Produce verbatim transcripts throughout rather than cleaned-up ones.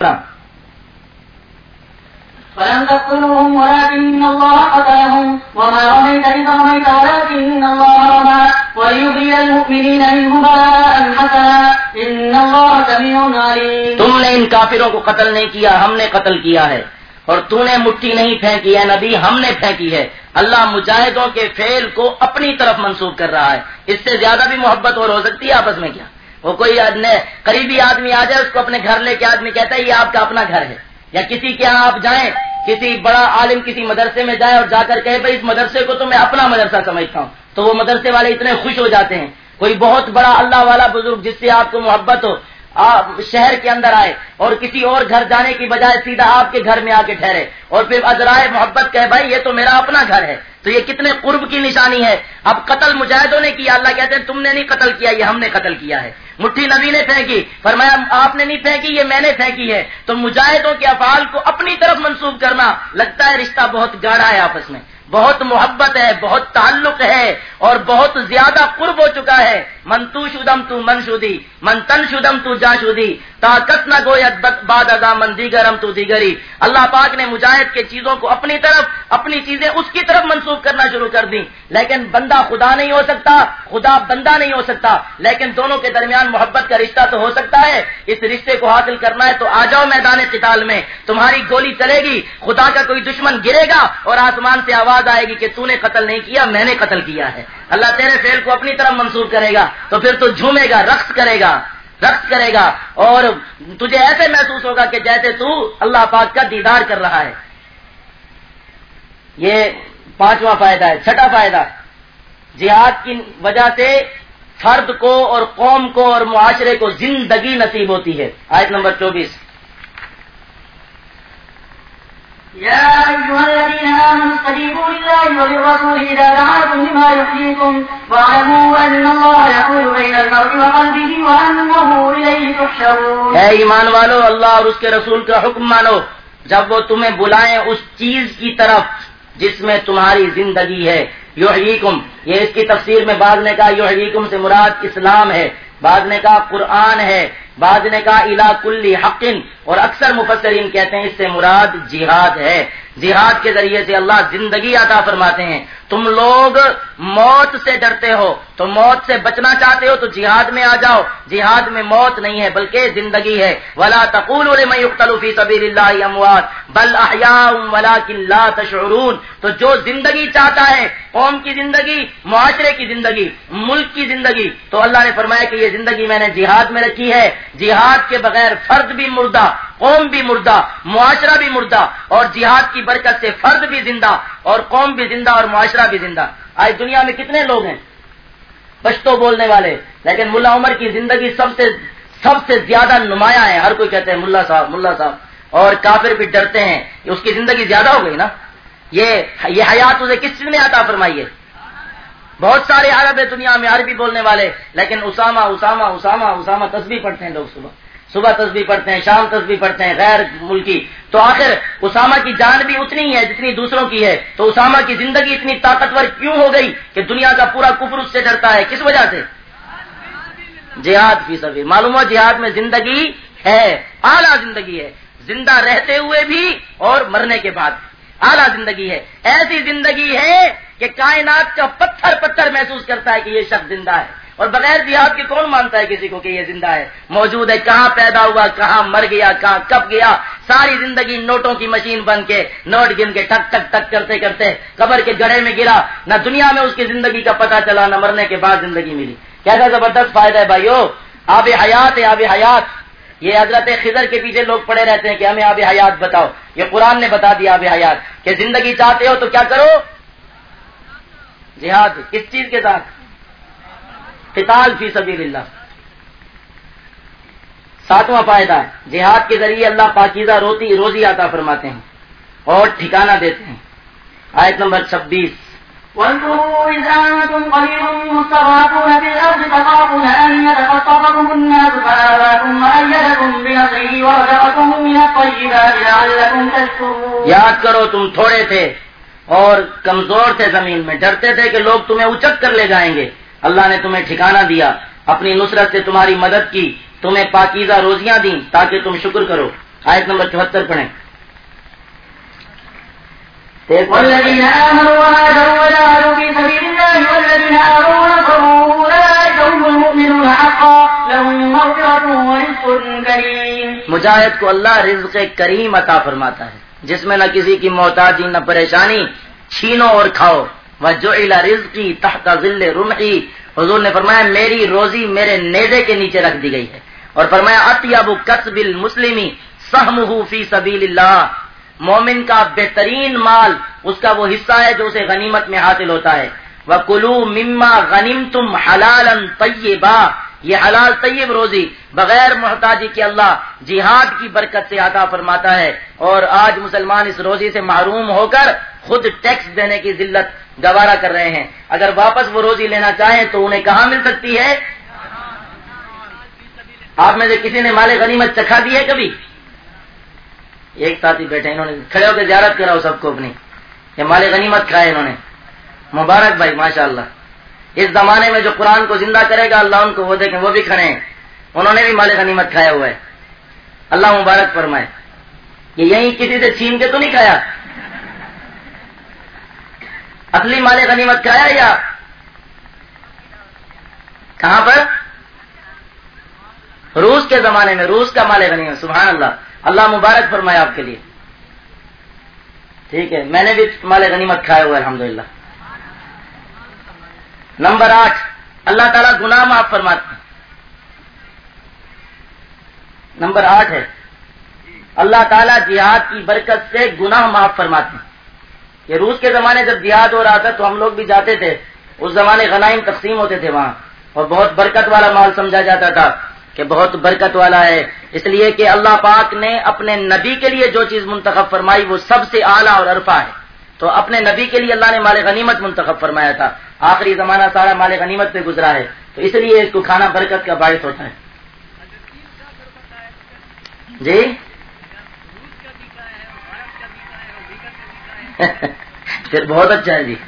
Film تقتلوهم ولكن الله قتلهم وما رميت إذ رميت ولكن الله رمى وليبلي المؤمنين منه بلاء حسنا إن الله سميع عليم. تم نے ان کافروں کو قتل نہیں کیا، ہم نے قتل کیا ہے، اور تو نے مٹھی نہیں پھینکی ہے نبی، ہم نے پھینکی ہے. اللہ مجاہدوں کے فعل کو اپنی طرف منسوب کر رہا ہے. اس سے زیادہ بھی محبت اور ہو سکتی ہے آپس میں کیا؟ وہ کوئی قریبی آدمی آ جائے، اس کو اپنے گھر لے کے آدمی کہتا ہے یہ آپ کا اپنا گھر ہے. یا کسی کے یہاں آپ جائیں، کسی بڑا عالم کسی مدرسے میں جائے اور جا کر کہے بھائی اس مدرسے کو تو میں اپنا مدرسہ سمجھتا ہوں، تو وہ مدرسے والے اتنے خوش ہو جاتے ہیں. کوئی بہت بڑا اللہ والا بزرگ جس سے آپ کو محبت ہو آپ شہر کے اندر آئے اور کسی اور گھر جانے کی بجائے سیدھا آپ کے گھر میں آ کے ٹھہرے اور پھر ازرائے محبت کہے بھائی یہ تو میرا اپنا گھر ہے، تو یہ کتنے قرب کی نشانی ہے. اب قتل مجاہدوں نے کیا، اللہ کہتے ہیں تم نے نہیں قتل کیا، یہ ہم نے قتل کیا ہے. مٹھی نبی نے پھینکی، فرمایا آپ نے نہیں پھینکی، یہ میں نے پھینکی ہے. تو مجاہدوں کے افعال کو اپنی طرف منسوب کرنا، لگتا ہے رشتہ بہت گاڑھا ہے، آپس میں بہت محبت ہے، بہت تعلق ہے اور بہت زیادہ قرب ہو چکا ہے. من تو شدم تو من شدی، من تن شدم تو جا شدی، طاقت نہ گویت بعد ازا من دیگرم تو دیگری. اللہ پاک نے مجاہد کے چیزوں کو اپنی طرف، اپنی چیزیں اس کی طرف منسوب کرنا شروع کر دی. لیکن بندہ خدا نہیں ہو سکتا، خدا بندہ نہیں ہو سکتا، لیکن دونوں کے درمیان محبت کا رشتہ تو ہو سکتا ہے. اس رشتے کو حاصل کرنا ہے تو آ جاؤ میدان قتال میں. تمہاری گولی چلے گی، خدا کا کوئی دشمن گرے گا اور آسمان سے آواز آئے گی کہ تو نے قتل نہیں کیا، میں نے قتل کیا ہے. اللہ تیرے فعل کو اپنی طرف منسوب کرے گا تو پھر تو جھومے گا، رقص کرے گا، رقص کرے گا اور تجھے ایسے محسوس ہوگا کہ جیسے تو اللہ پاک کا دیدار کر رہا ہے. یہ پانچواں فائدہ ہے. چھٹا فائدہ، جہاد کی وجہ سے فرد کو اور قوم کو اور معاشرے کو زندگی نصیب ہوتی ہے. آیت نمبر چوبیس. يا أيها الذين آمنوا استجيبوا لله وللرسول إذا دعاكم لما يحييكم واعلموا أن الله يحول بين المرء وقلبه وأنه إليه تحشرون. اے ایمان والو، اللہ اور اس کے رسول کا حکم مانو جب وہ تمہیں بلائیں اس چیز کی طرف جس میں تمہاری زندگی ہے. یحییکم، یہ اس کی تفسیر میں بعض نے کہا یحییکم سے مراد اسلام ہے، بعض نے کہا قرآن ہے، بعض نے کہا الی کل حق، اور اکثر مفسرین کہتے ہیں اس سے مراد جہاد ہے. جہاد کے ذریعے سے اللہ زندگی عطا فرماتے ہیں. تم لوگ موت سے ڈرتے ہو تو موت سے بچنا چاہتے ہو تو جہاد میں آ جاؤ. جہاد میں موت نہیں ہے بلکہ زندگی ہے. ولا تقولوا لمن يقتل في سبيل الله اموات بل احياء ولكن لا تشعرون. تو جو زندگی چاہتا ہے، قوم کی زندگی، معاشرے کی زندگی، ملک کی زندگی، تو اللہ نے فرمایا کہ یہ زندگی میں نے جہاد میں رکھی ہے. جہاد کے بغیر فرد بھی مردہ، قوم بھی مردہ، معاشرہ بھی مردہ، اور جہاد کی برکت سے فرد بھی زندہ اور قوم بھی زندہ اور معاشرہ بھی زندہ. آج دنیا میں کتنے لوگ ہیں پشتو بولنے والے، لیکن ملا عمر کی زندگی سب سے سب سے زیادہ نمایاں ہے. ہر کوئی کہتے ہیں ملا صاحب ملا صاحب، اور کافر بھی ڈرتے ہیں کہ اس کی زندگی زیادہ ہو گئی نا. یہ یہ حیات اسے کس چیز نے عطا فرمائی ہے؟ بہت سارے عرب ہے دنیا میں عربی بولنے والے، لیکن اسامہ اسامہ اسامہ اسامہ تسبیح پڑھتے ہیں لوگ، صبح صبح تسبیح پڑھتے ہیں، شام تسبیح پڑھتے ہیں غیر ملکی. تو آخر اسامہ کی جان بھی اتنی ہی ہے جتنی دوسروں کی ہے. تو اسامہ کی زندگی اتنی طاقتور کیوں ہو گئی کہ دنیا کا پورا کفر اس سے ڈرتا ہے؟ کس وجہ سے؟ جہاد فی سبیل. معلوم ہو جہاد میں زندگی ہے، اعلیٰ زندگی ہے، زندہ رہتے ہوئے بھی اور مرنے کے بعد اعلیٰ زندگی ہے. ایسی زندگی ہے کہ کائنات کا پتھر پتھر محسوس کرتا ہے کہ یہ شخص زندہ ہے. اور بغیر جہاد کے کون مانتا ہے کسی کو کہ یہ زندہ ہے، موجود ہے؟ کہاں پیدا ہوا، کہاں مر گیا، کہاں کب گیا. ساری زندگی نوٹوں کی مشین بن کے نوٹ گن کے ٹک ٹک ٹک کرتے کرتے قبر کے گڑھے میں گرا. نہ دنیا میں اس کی زندگی کا پتہ چلا، نہ مرنے کے بعد زندگی ملی. کیسا زبردست فائدہ ہے بھائیو. آب حیات ہے، آب حیات. یہ حضرت خضر کے پیچھے لوگ پڑے رہتے ہیں کہ ہمیں آب حیات بتاؤ. یہ قرآن نے بتا دیا آب حیات کہ زندگی چاہتے ہو تو کیا کرو؟ جہاد. کس چیز کے ساتھ؟ قتال فی سبیل اللہ. ساتواں فائدہ، جہاد کے ذریعے اللہ پاکیزہ روتی روزی عطا فرماتے ہیں اور ٹھکانہ دیتے ہیں. آیت نمبر چھبیس. واذكروا إذ أنتم قليل مستضعفون في الأرض تخافون أن يتخطفكم الناس فآواكم وأيدكم بنصره ورزقكم من الطيبات لعلكم تشكرون. یاد کرو تم تھوڑے تھے اور کمزور تھے زمین میں، ڈرتے تھے کہ لوگ تمہیں اچک کر لے جائیں گے. اللہ نے تمہیں ٹھکانہ دیا، اپنی نصرت سے تمہاری مدد کی، تمہیں پاکیزہ روزیاں دیں تاکہ تم شکر کرو. آیت نمبر چوہتر پڑھیں. والذين آمنوا وهاجروا وجاهدوا في سبيل الله والذين آووا ونصروا أولئك هم المؤمنون حقا لهم مغفرة ورزق كريم. مجاہد کو اللہ رزق کریم عطا فرماتا ہے جس میں نہ کسی کی محتاجی نہ پریشانی. چھینو اور کھاؤ. وجعل رزقی تحت ظل رمحی. حضور نے فرمایا میری روزی میرے نیزے کے نیچے رکھ دی گئی ہے. اور فرمایا اطیب کسب المسلمی سہمہ فی سبیل اللہ. مومن کا بہترین مال اس کا وہ حصہ ہے جو اسے غنیمت میں حاصل ہوتا ہے. وَكُلُوا مِمَّا غَنِمْتُمْ حَلَالًا طَيِّبًا. یہ حلال طیب روزی بغیر محتاجی کے اللہ جہاد کی برکت سے عطا فرماتا ہے. اور آج مسلمان اس روزی سے محروم ہو کر خود ٹیکس دینے کی ذلت گوارا کر رہے ہیں. اگر واپس وہ روزی لینا چاہیں تو انہیں کہاں مل سکتی ہے؟ آپ میں سے کسی نے مال غنیمت چکھا دی ہے کبھی؟ ایک ساتھی بیٹھے انہوں نے کھڑے ہو کے زیارت کراؤ سب کو اپنی. یہ مال غنیمت کھائے انہوں نے. مبارک بھائی ماشاءاللہ. اس زمانے میں جو قرآن کو زندہ کرے گا اللہ ان کو وہ دیکھیں وہ بھی کھڑے ہیں. انہوں نے بھی مال غنیمت کھایا ہوا ہے. اللہ مبارک فرمائے. یہ یہیں کسی سے چھین کے تو نہیں کھایا؟ اصلی مال غنیمت کھایا یا کہاں پر؟ روس کے زمانے میں روس کا مال غنیمت. سبحان اللہ. اللہ مبارک فرمائے آپ کے لیے. ٹھیک ہے میں نے بھی مال غنیمت کھایا ہوا ہے الحمدللہ. نمبر آٹھ اللہ تعالیٰ گناہ معاف فرماتے ہیں. نمبر آٹھ ہے اللہ تعالیٰ جہاد کی برکت سے گناہ معاف فرماتے ہیں. یہ روس کے زمانے جب جہاد ہو رہا تھا تو ہم لوگ بھی جاتے تھے. اس زمانے غنائم تقسیم ہوتے تھے وہاں اور بہت برکت والا مال سمجھا جاتا تھا کہ بہت برکت والا ہے. اس لیے کہ اللہ پاک نے اپنے نبی کے لیے جو چیز منتخب فرمائی وہ سب سے اعلیٰ اور عرفہ ہے. تو اپنے نبی کے لیے اللہ نے مال غنیمت منتخب فرمایا تھا. آخری زمانہ سارا مال غنیمت پہ گزرا ہے تو اس لیے اس کو کھانا برکت کا باعث ہوتا ہے. جی پھر بہت اچھا ہے جی.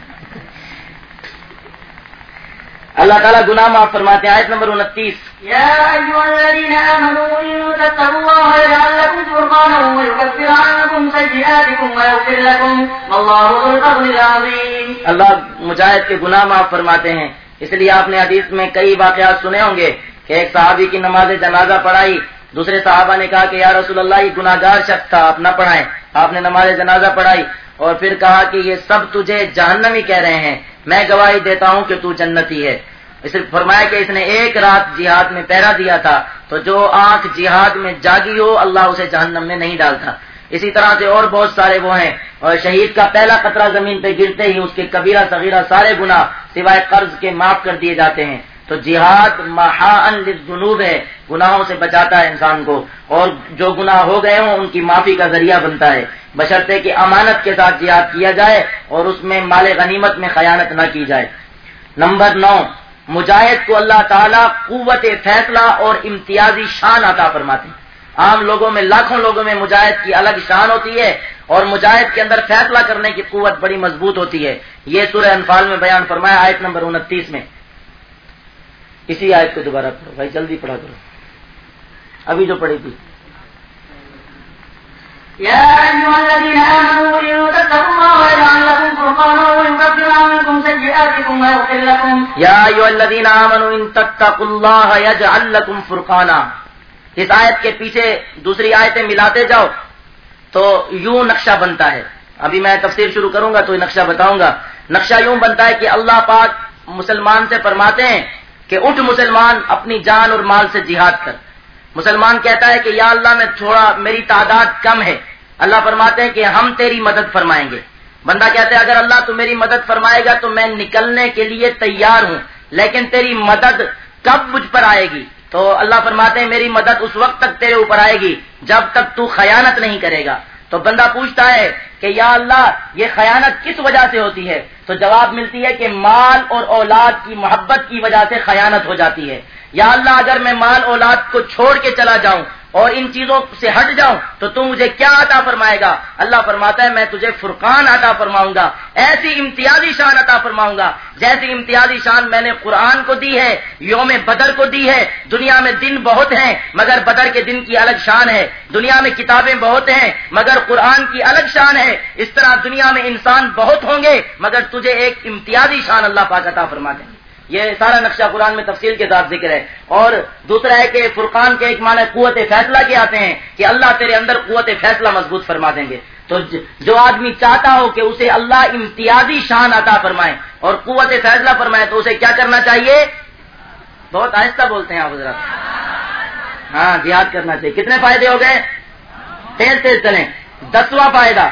اللہ تعالیٰ گناہ معاف فرماتے ہیں. آیت نمبر انتیس. یا ایھا الذین آمنوا ان تتقوا اللہ یجعل لکم فرقانا ویکفر عنکم سیئاتکم ویغفر لکم واللہ ذو الفضل العظیم. اللہ مجاہد کے گناہ معاف فرماتے ہیں. اس لیے آپ نے حدیث میں کئی واقعات سنے ہوں گے کہ ایک صحابی کی نماز جنازہ پڑھائی. دوسرے صحابہ نے کہا کہ یا رسول اللہ یہ گناہ گار شخص تھا آپ نہ پڑھائیں. آپ نے نماز جنازہ پڑھائی اور پھر کہا کہ یہ سب تجھے جہنمی کہہ رہے ہیں میں گواہی دیتا ہوں کہ تو جنتی ہے. اس نے فرمایا کہ اس نے ایک رات جہاد میں پہرا دیا تھا تو جو آنکھ جہاد میں جاگی ہو اللہ اسے جہنم میں نہیں ڈالتا. اسی طرح سے اور بہت سارے وہ ہیں. اور شہید کا پہلا قطرہ زمین پہ گرتے ہی اس کے کبیرہ صغیرہ سارے گناہ سوائے قرض کے معاف کر دیے جاتے ہیں. تو جہاد محاء للذنوب ہے گناہوں سے بچاتا ہے انسان کو اور جو گناہ ہو گئے ہوں ان کی معافی کا ذریعہ بنتا ہے بشرطے کہ امانت کے ساتھ جہاد کیا جائے اور اس میں مال غنیمت میں خیانت نہ کی جائے. نمبر نو مجاہد کو اللہ تعالیٰ قوت فیصلہ اور امتیازی شان عطا فرماتے ہیں. عام لوگوں میں لاکھوں لوگوں میں مجاہد کی الگ شان ہوتی ہے اور مجاہد کے اندر فیصلہ کرنے کی قوت بڑی مضبوط ہوتی ہے. یہ سورہ انفال میں بیان فرمایا آیت نمبر انتیس میں. اسی آیت کو دوبارہ پڑھو بھائی جلدی پڑھا کرو ابھی جو پڑھی تھی. یا ایھا الذین آمنوا ان تتقوا اللہ یجعل لکم فرقانا ویکفر عنکم سیئاتکم ویغفر لکم. یا ایھا الذین آمنوا ان تتقوا اللہ یجعل لکم فرقانا. اس آیت کے پیچھے دوسری آیتیں ملاتے جاؤ تو یوں نقشہ بنتا ہے. ابھی میں تفسیر شروع کروں گا تو یہ نقشہ بتاؤں گا. نقشہ یوں بنتا ہے کہ اللہ پاک مسلمان سے فرماتے ہیں کہ اٹھ مسلمان اپنی جان اور مال سے جہاد کر. مسلمان کہتا ہے کہ یا اللہ میں تھوڑا میری تعداد کم ہے. اللہ فرماتے ہیں کہ ہم تیری مدد فرمائیں گے. بندہ کہتا ہے اگر اللہ تو میری مدد فرمائے گا تو میں نکلنے کے لیے تیار ہوں لیکن تیری مدد کب مجھ پر آئے گی؟ تو اللہ فرماتے ہیں میری مدد اس وقت تک تیرے اوپر آئے گی جب تک تو خیانت نہیں کرے گا. تو بندہ پوچھتا ہے کہ یا اللہ یہ خیانت کس وجہ سے ہوتی ہے؟ تو جواب ملتی ہے کہ مال اور اولاد کی محبت کی وجہ سے خیانت ہو جاتی ہے. یا اللہ اگر میں مال اولاد کو چھوڑ کے چلا جاؤں اور ان چیزوں سے ہٹ جاؤں تو تم مجھے کیا عطا فرمائے گا؟ اللہ فرماتا ہے میں تجھے فرقان عطا فرماؤں گا، ایسی امتیازی شان عطا فرماؤں گا جیسی امتیازی شان میں نے قرآن کو دی ہے، یوم بدر کو دی ہے۔ دنیا میں دن بہت ہیں مگر بدر کے دن کی الگ شان ہے، دنیا میں کتابیں بہت ہیں مگر قرآن کی الگ شان ہے، اس طرح دنیا میں انسان بہت ہوں گے مگر تجھے ایک امتیازی شان اللہ پاک عطا فرما دیں گے۔ یہ سارا نقشہ قرآن میں تفصیل کے ساتھ ذکر ہے۔ اور دوسرا ہے کہ فرقان کے ایک معنی قوت فیصلہ کے آتے ہیں کہ اللہ تیرے اندر قوت فیصلہ مضبوط فرما دیں گے۔ تو جو آدمی چاہتا ہو کہ اسے اللہ امتیازی شان عطا فرمائے اور قوت فیصلہ فرمائے تو اسے کیا کرنا چاہیے؟ بہت آہستہ بولتے ہیں آپ حضرات۔ ہاں جہاد کرنا چاہیے۔ کتنے فائدے ہو گئے؟ تیز تیز چلیں۔ دسواں فائدہ،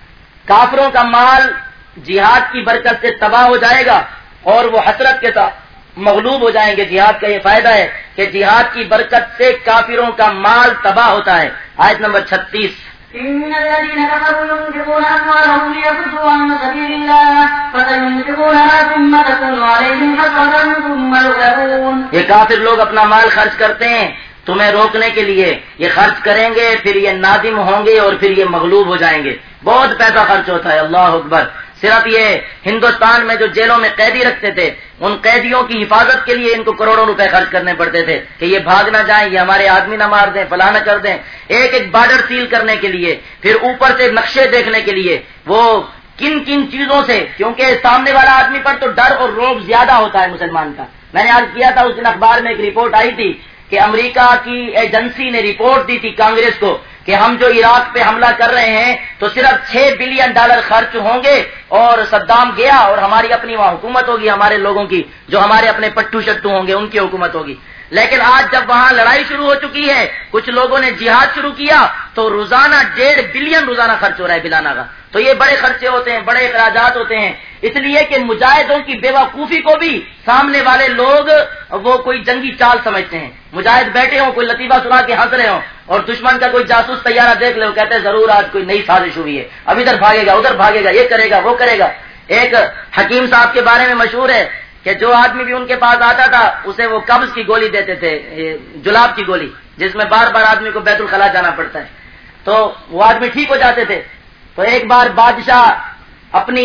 کافروں کا مال جہاد کی برکت سے تباہ ہو جائے گا اور وہ حسرت کے ساتھ مغلوب ہو جائیں گے۔ جہاد کا یہ فائدہ ہے کہ جہاد کی برکت سے کافروں کا مال تباہ ہوتا ہے۔ آیت نمبر چھتیس، إن الذين كفروا ينفقون أموالهم ليصدوا عن سبيل الله فسينفقونها ثم تكون عليهم حسرة ثم يغلبون۔ یہ کافر لوگ اپنا مال خرچ کرتے ہیں تمہیں روکنے کے لیے، یہ خرچ کریں گے پھر یہ نادم ہوں گے اور پھر یہ مغلوب ہو جائیں گے۔ بہت پیسہ خرچ ہوتا ہے، اللہ اکبر۔ صرف یہ ہندوستان میں جو جیلوں میں قیدی رکھتے تھے ان قیدیوں کی حفاظت کے لیے ان کو کروڑوں روپے خرچ کرنے پڑتے تھے کہ یہ بھاگ نہ جائیں، یہ ہمارے آدمی نہ مار دیں، فلاں نہ کر دیں۔ ایک ایک بارڈر سیل کرنے کے لیے، پھر اوپر سے نقشے دیکھنے کے لیے وہ کن کن چیزوں سے، کیونکہ سامنے والا آدمی پر تو ڈر اور روب زیادہ ہوتا ہے مسلمان کا۔ میں نے آج کیا تھا، اس دن اخبار میں ایک رپورٹ آئی تھی کہ امریکہ کی ایجنسی نے رپورٹ دی تھی کانگریس کو کہ ہم جو عراق پہ حملہ کر رہے ہیں تو صرف چھ بلین ڈالر خرچ ہوں گے اور صدام گیا اور ہماری اپنی وہاں حکومت ہوگی، ہمارے لوگوں کی جو ہمارے اپنے پٹھو شٹو ہوں گے ان کی حکومت ہوگی۔ لیکن آج جب وہاں لڑائی شروع ہو چکی ہے، کچھ لوگوں نے جہاد شروع کیا تو روزانہ ڈیڑھ بلین روزانہ خرچ ہو رہا ہے بلانا کا۔ تو یہ بڑے خرچے ہوتے ہیں، بڑے اخراجات ہوتے ہیں، اس لیے کہ مجاہدوں کی بیوقوفی کو بھی سامنے والے لوگ وہ کوئی جنگی چال سمجھتے ہیں۔ مجاہد بیٹھے ہوں، کوئی لطیفہ سنا کے ہنس رہے ہوں اور دشمن کا کوئی جاسوس طیارہ دیکھ لے وہ کہتے ہیں ضرور آج کوئی نئی سازش ہوئی ہے، اب ادھر بھاگے گا ادھر بھاگے گا، یہ کرے گا وہ کرے گا۔ ایک حکیم صاحب کے بارے میں مشہور ہے کہ جو آدمی بھی ان کے پاس آتا تھا اسے وہ قبض کی گولی دیتے تھے، جلاب کی گولی جس میں بار بار آدمی کو بیت الخلا جانا پڑتا ہے، تو وہ آدمی ٹھیک ہو جاتے تھے۔ تو ایک بار بادشاہ اپنی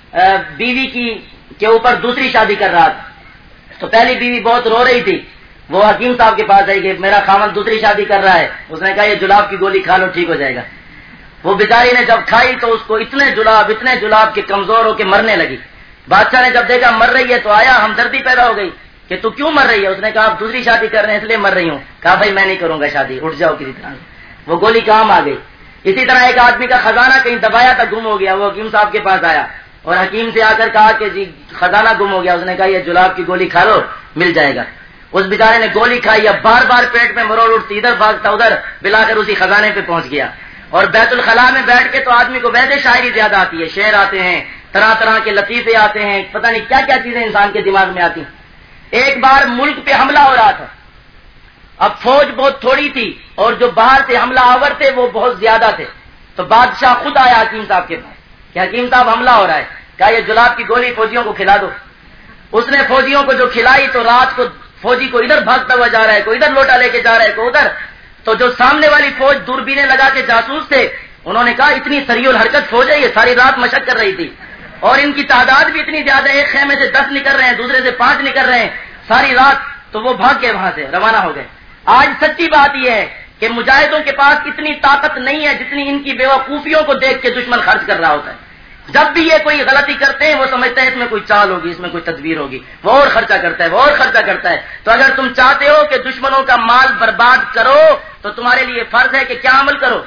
بیوی کی کے اوپر دوسری شادی کر رہا تھا، تو پہلی بیوی بہت رو رہی تھی، وہ حکیم صاحب کے پاس آئی کہ میرا خاوند دوسری شادی کر رہا ہے، اس نے کہا یہ جلاب کی گولی کھا لو ٹھیک ہو جائے گا۔ وہ بیچاری نے جب کھائی تو اس کو اتنے جلاب اتنے جلاب کے کمزور ہو کے مرنے لگی۔ بادشاہ نے جب دیکھا مر رہی ہے تو آیا، ہمدردی پیدا ہو گئی کہ تو کیوں مر رہی ہے؟ اس نے کہا آپ دوسری شادی کر رہے ہیں اس لیے مر رہی ہوں۔ کہا بھائی میں نہیں کروں گا شادی، اٹھ جاؤ کسی طرح۔ وہ گولی کام آ گئی۔ اسی طرح ایک آدمی کا خزانہ کہیں دبایا تھا، گم ہو گیا، وہ حکیم صاحب کے پاس آیا اور حکیم سے آ کر کہا کہ جی خزانہ گم ہو گیا، اس نے کہا یہ جلاب کی گولی کھا لو مل جائے گا۔ اس بیچارے نے گولی کھائی، اب بار بار پیٹ میں مروڑ اٹھتی، ادھر بھاگتا ادھر، بلا کر اسی خزانے پہ پہنچ گیا۔ اور بیت الخلاء میں بیٹھ کے تو آدمی کو ویسے شاعری زیادہ آتی ہے، شعر آتے ہیں، طرح طرح کے لطیفے آتے ہیں، پتہ نہیں کیا کیا چیزیں انسان کے دماغ میں آتی ہیں۔ ایک بار ملک پہ حملہ ہو رہا تھا، اب فوج بہت تھوڑی تھی اور جو باہر سے حملہ آور تھے وہ بہت زیادہ تھے، تو بادشاہ خود آیا حکیم صاحب کے پاس کہ حکیم صاحب حملہ ہو رہا ہے، کہا یہ جلاب کی گولی فوجیوں کو کھلا دو۔ اس نے فوجیوں کو جو کھلائی تو رات کو فوجی کو ادھر بھاگتا ہوا جا رہا ہے، کوئی ادھر لوٹا لے کے جا رہا ہے، کوئی ادھر۔ تو جو سامنے والی فوج دوربینیں لگا کے جاسوس تھے انہوں نے کہا اتنی سریع الحرکت فوج ہے، یہ ساری رات مشق کر رہی تھی اور ان کی تعداد بھی اتنی زیادہ ہے، ایک خیمے سے دس نکل رہے ہیں، دوسرے سے پانچ نکل رہے ہیں ساری رات، تو وہ بھاگ کے وہاں سے روانہ ہو گئے۔ آج سچی بات یہ ہے کہ مجاہدوں کے پاس اتنی طاقت نہیں ہے جتنی ان کی بیوقوفیوں کو دیکھ کے دشمن خرچ کر رہا ہوتا ہے۔ جب بھی یہ کوئی غلطی کرتے ہیں وہ سمجھتا ہے اس میں کوئی چال ہوگی، اس میں کوئی تدبیر ہوگی، وہ اور خرچہ کرتا ہے وہ اور خرچہ کرتا ہے۔ تو اگر تم چاہتے ہو کہ دشمنوں کا مال برباد کرو تو تمہارے لیے فرض ہے کہ کیا عمل کرو؟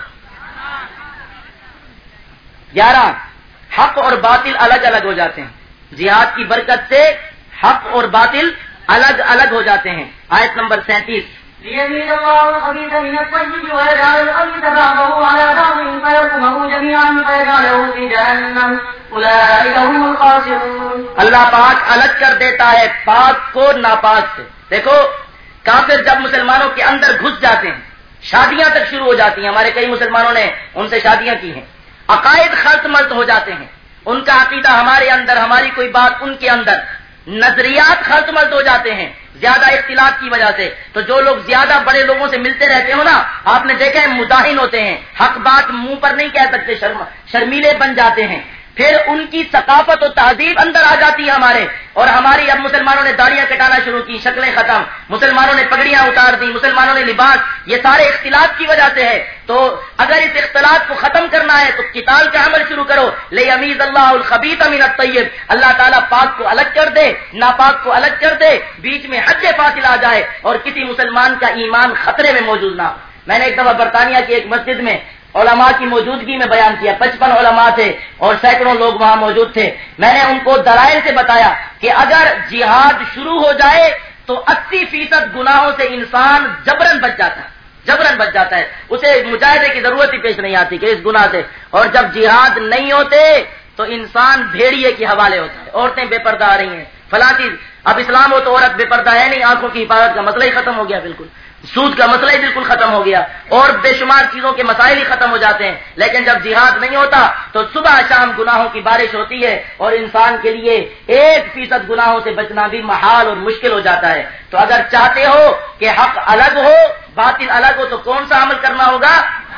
گیارہ، حق اور باطل الگ الگ ہو جاتے ہیں۔ جہاد کی برکت سے حق اور باطل الگ الگ ہو جاتے ہیں۔ آیت نمبر سینتیس، ليميز الله الخبيث من الطيب ويجعل الخبيث بعضه على بعض فيركمه جميعا فيجعله في جهنم أولئك هم الخاسرون۔ اللہ پاک الگ کر دیتا ہے پاک کو ناپاک سے۔ دیکھو کافر جب مسلمانوں کے اندر گھس جاتے ہیں شادیاں تک شروع ہو جاتی ہیں، ہمارے کئی مسلمانوں نے ان سے شادیاں کی ہیں، عقائد خلط ملط ہو جاتے ہیں، ان کا عقیدہ ہمارے اندر، ہماری کوئی بات ان کے اندر، نظریات خلط ملط ہو جاتے ہیں زیادہ اختلاف کی وجہ سے. تو جو لوگ زیادہ بڑے لوگوں سے ملتے رہتے ہو نا، آپ نے دیکھا ہے مداہن ہوتے ہیں، حق بات منہ پر نہیں کہہ سکتے، شرم شرمیلے بن جاتے ہیں. پھر ان کی ثقافت و تہذیب اندر آ جاتی ہے ہمارے. اور ہماری اب مسلمانوں نے داڑیاں کٹانا شروع کی، شکلیں ختم، مسلمانوں نے پگڑیاں اتار دی، مسلمانوں نے لباس، یہ سارے اختلاف کی وجہ سے ہے. تو اگر اس اختلاف کو ختم کرنا ہے تو قتال کا عمل شروع کرو. لیمیز اللہ الخبیث من الطیب، اللہ تعالیٰ پاک کو الگ کر دے، ناپاک کو الگ کر دے، بیچ میں حد فاصل آ جائے اور کسی مسلمان کا ایمان خطرے میں موجود نہ. میں نے ایک دفعہ برطانیہ کی ایک مسجد میں علماء کی موجودگی میں بیان کیا، پچپن علماء تھے اور سینکڑوں لوگ وہاں موجود تھے. میں نے ان کو دلائل سے بتایا کہ اگر جہاد شروع ہو جائے تو اسی فیصد گناہوں سے انسان جبرن بچ جاتا ہے، جبرن بچ جاتا ہے، اسے مجاہدے کی ضرورت ہی پیش نہیں آتی کہ اس گناہ سے. اور جب جہاد نہیں ہوتے تو انسان بھیڑیے کے حوالے ہوتا ہے. عورتیں بے پردہ آ رہی ہیں، فلاں چیز. اب اسلام ہو تو عورت بے پردہ ہے نہیں، آنکھوں کی حفاظت کا مسئلہ ہی ختم ہو گیا، بالکل سود کا مسئلہ ہی بالکل ختم ہو گیا، اور بے شمار چیزوں کے مسائل ہی ختم ہو جاتے ہیں. لیکن جب جہاد نہیں ہوتا تو صبح شام گناہوں کی بارش ہوتی ہے اور انسان کے لیے ایک فیصد گناہوں سے بچنا بھی محال اور مشکل ہو جاتا ہے. تو اگر چاہتے ہو کہ حق الگ ہو باطل الگ ہو تو کون سا عمل کرنا ہوگا؟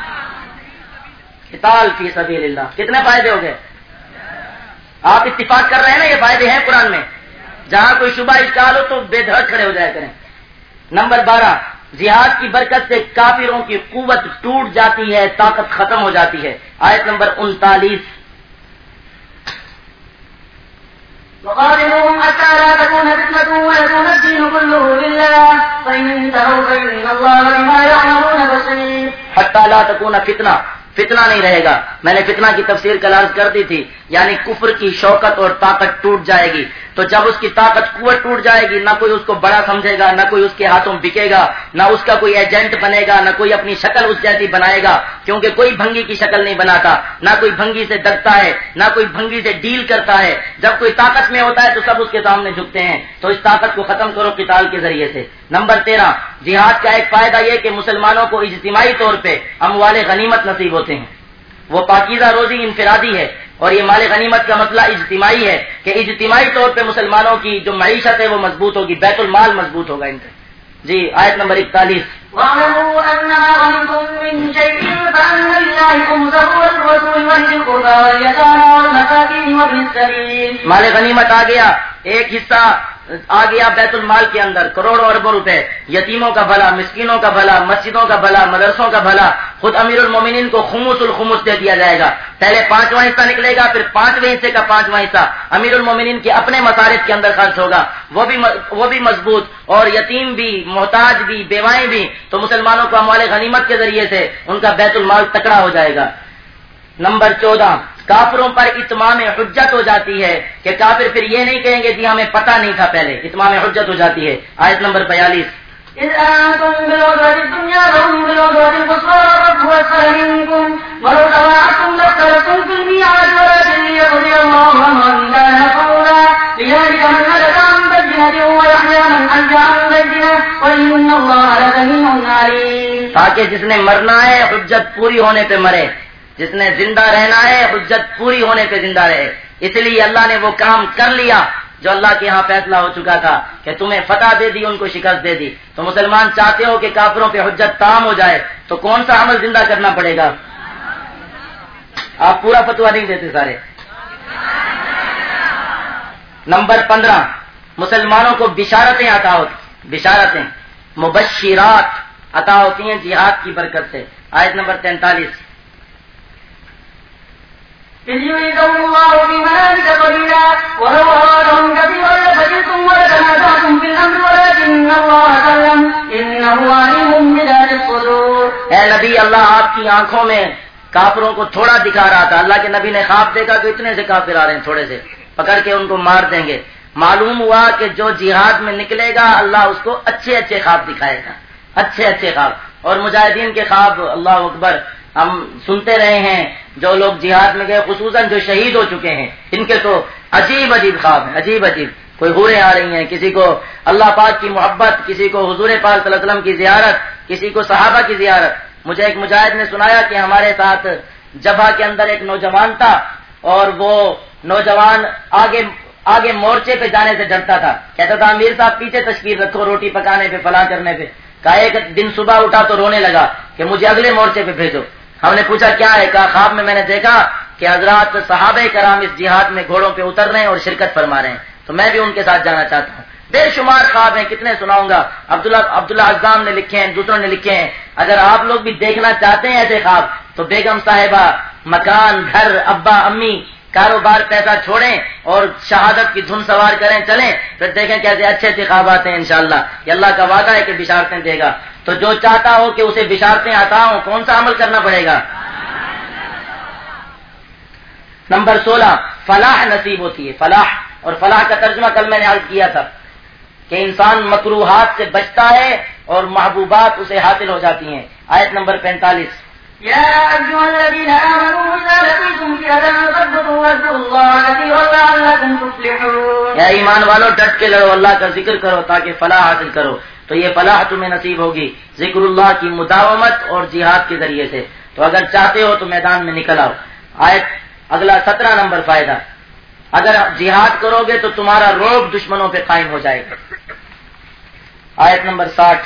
قتال فی سبیل اللہ. کتنے فائدے ہو گئے؟ آپ اتفاق کر رہے ہیں نا، یہ فائدے ہیں قرآن میں. جہاں کوئی شبہ اشکال ہو تو بے دھڑک کھڑے ہو جایا کریں. نمبر بارہ، جہاد کی برکت سے کافروں کی قوت ٹوٹ جاتی ہے، طاقت ختم ہو جاتی ہے. آیت نمبر انتالیس، وقاتلوهم حتى لا تكون فتنة ويكون الدين كله لله فإن انتهوا فإن الله بما يعملون بصير. حتى لا تكون فتنة، فتنہ نہیں رہے گا. میں نے فتنہ کی تفسیر کل عرض کر دی تھی، یعنی کفر کی شوکت اور طاقت ٹوٹ جائے گی. تو جب اس کی طاقت قوت ٹوٹ جائے گی، نہ کوئی اس کو بڑا سمجھے گا، نہ کوئی اس کے ہاتھوں بکے گا، نہ اس کا کوئی ایجنٹ بنے گا، نہ کوئی اپنی شکل اس جیسی بنائے گا، کیونکہ کوئی بھنگی کی شکل نہیں بناتا، نہ کوئی بھنگی سے ڈرتا ہے، نہ کوئی بھنگی سے ڈیل کرتا ہے. جب کوئی طاقت میں ہوتا ہے تو سب اس کے سامنے جھکتے ہیں. تو اس طاقت کو ختم کرو قتال کے ذریعے سے. نمبر تیرہ، جہاد کا ایک فائدہ یہ کہ مسلمانوں کو اجتماعی طور پہ اموال غنیمت نصیب ہوتے ہیں. وہ پاکیزہ روزی انفرادی ہے اور یہ مال غنیمت کا مسئلہ اجتماعی ہے کہ اجتماعی طور پہ مسلمانوں کی جو معیشت ہے وہ مضبوط ہوگی، بیت المال مضبوط ہوگا ان سے. جی آیت نمبر اکتالیس، وَاعْلَمُوا أَنَّمَا غَنِمْتُم مِّن شَيْءٍ فَأَنَّ لِلَّهِ خُمُسَهُ وَلِلرَّسُولِ وَلِذِي الْقُرْبَىٰ وَالْيَتَامَىٰ وَالْمَسَاكِينِ وَابْنِ السَّبِيلِ. مال غنیمت آ گیا، ایک حصہ آ گیا بیت المال کے اندر، کروڑوں اربوں روپے، یتیموں کا بھلا، مسکینوں کا بھلا، مسجدوں کا بھلا، مدرسوں کا بھلا. خود امیر المومنین کو خمس الخمس دے دیا جائے گا. پہلے پانچواں حصہ نکلے گا، پھر پانچویں حصے کا پانچواں حصہ امیر المومنین کے اپنے مصارف کے اندر خرچ ہوگا، وہ بھی وہ بھی مضبوط، اور یتیم بھی، محتاج بھی، بیوائیں بھی. تو مسلمانوں کو اموال غنیمت کے ذریعے سے ان کا بیت المال تکڑا ہو جائے گا. نمبر چودہ، کافروں پر اتمام حجت ہو جاتی ہے کہ کافر پھر یہ نہیں کہیں گے جی ہمیں پتہ نہیں تھا پہلے. اتمام حجت ہو جاتی ہے. آیت نمبر بیالیس، إذ أنتم بالعدوة الدنيا وهم بالعدوة القصوى والركب أسفل منكم ولو تواعدتم لاختلفتم في الميعاد ولكن ليقضي الله أمرا كان مفعولا ليهلك من هلك عن بينة ويحيى من حي عن بينة وإن الله لسميع عليم. تاکہ جس نے مرنا ہے حجت پوری ہونے پہ مرے، جس نے زندہ رہنا ہے حجت پوری ہونے پہ زندہ رہے. اس لیے اللہ نے وہ کام کر لیا جو اللہ کے ہاں فیصلہ ہو چکا تھا کہ تمہیں فتح دے دی، ان کو شکست دے دی. تو مسلمان چاہتے ہو کہ کافروں پہ حجت تام ہو جائے تو کون سا عمل زندہ کرنا پڑے گا؟ آپ پورا فتویٰ نہیں دیتے سارے. نمبر پندرہ، مسلمانوں کو بشارتیں عطا ہوتی، بشارتیں مبشرات عطا ہوتی ہیں جہاد کی برکت سے. آیت نمبر تینتالیس، إذ يريكم الله في منامك قليلا ولو أرادهم كثيرا لفشلتم ولتنازعتم في الأمر ولكن الله سلم إنه عليم بذات الصدور. اے نبی، اللہ آپ کی آنکھوں میں کافروں کو تھوڑا دکھا رہا تھا. اللہ کے نبی نے خواب دیکھا کہ اتنے سے کافر آ رہے ہیں، تھوڑے سے پکڑ کے ان کو مار دیں گے. معلوم ہوا کہ جو جہاد میں نکلے گا اللہ اس کو اچھے اچھے خواب دکھائے گا، اچھے اچھے خواب. اور مجاہدین کے خواب اللہ اکبر ہم سنتے رہے ہیں. جو لوگ جہاد میں گئے، خصوصاً جو شہید ہو چکے ہیں، ان کے تو عجیب عجیب خواب ہیں، عجیب عجیب. کوئی حوریں آ رہی ہیں، کسی کو اللہ پاک کی محبت، کسی کو حضور پاک صلی اللہ علیہ وسلم کی زیارت، کسی کو صحابہ کی زیارت. مجھے ایک مجاہد نے سنایا کہ ہمارے ساتھ جبہہ کے اندر ایک نوجوان تھا اور وہ نوجوان آگے آگے مورچے پہ جانے سے ڈرتا تھا، کہتا تھا امیر صاحب پیچھے تشکیل رکھو روٹی پکانے پہ فلاں کرنے پہ. کہا ایک دن صبح اٹھا تو رونے لگا کہ مجھے اگلے مورچے پہ بھیجو. ہم نے پوچھا کیا ہے؟ کہا خواب میں میں نے دیکھا کہ حضرات صحابہ کرام اس جہاد میں گھوڑوں پہ اتر رہے ہیں اور شرکت فرما رہے ہیں، تو میں بھی ان کے ساتھ جانا چاہتا ہوں. بے شمار خواب ہیں، کتنے سناؤں گا. عبداللہ عبداللہ عزام نے لکھے ہیں، دوسروں نے لکھے ہیں. اگر آپ لوگ بھی دیکھنا چاہتے ہیں ایسے خواب تو بیگم صاحبہ مکان گھر ابا امی کاروبار پیسہ چھوڑیں اور شہادت کی دھن سوار کریں چلیں، پھر دیکھیں کیسے اچھے اچھے خواب آتے ہیں انشاءاللہ. یہ اللہ کا وعدہ ہے کہ بشارتیں دے گا. تو جو چاہتا ہو کہ اسے بشارتیں عطا ہوں کون سا عمل کرنا پڑے گا؟ نمبر سولہ، فلاح نصیب ہوتی ہے. فلاح، اور فلاح کا ترجمہ کل میں نے عرض کیا تھا کہ انسان مکروہات سے بچتا ہے اور محبوبات اسے حاصل ہو جاتی ہیں. آیت نمبر پینتالیس. يا أيها الذين آمنوا إذا لقيتم فئة فاثبتوا واذكروا الله كثيرا لعلكم تفلحون. اے ایمان والو ڈٹ کے لڑو، اللہ کا ذکر کرو تاکہ فلاح حاصل کرو. تو یہ فلاح تمہیں نصیب ہوگی ذکر اللہ کی مداومت اور جہاد کے ذریعے سے. تو اگر چاہتے ہو تو میدان میں نکل آؤ. آیت اگلا سترہ نمبر فائدہ، اگر جہاد کرو گے تو تمہارا رعب دشمنوں پہ قائم ہو جائے گا. آیت نمبر ساٹھ.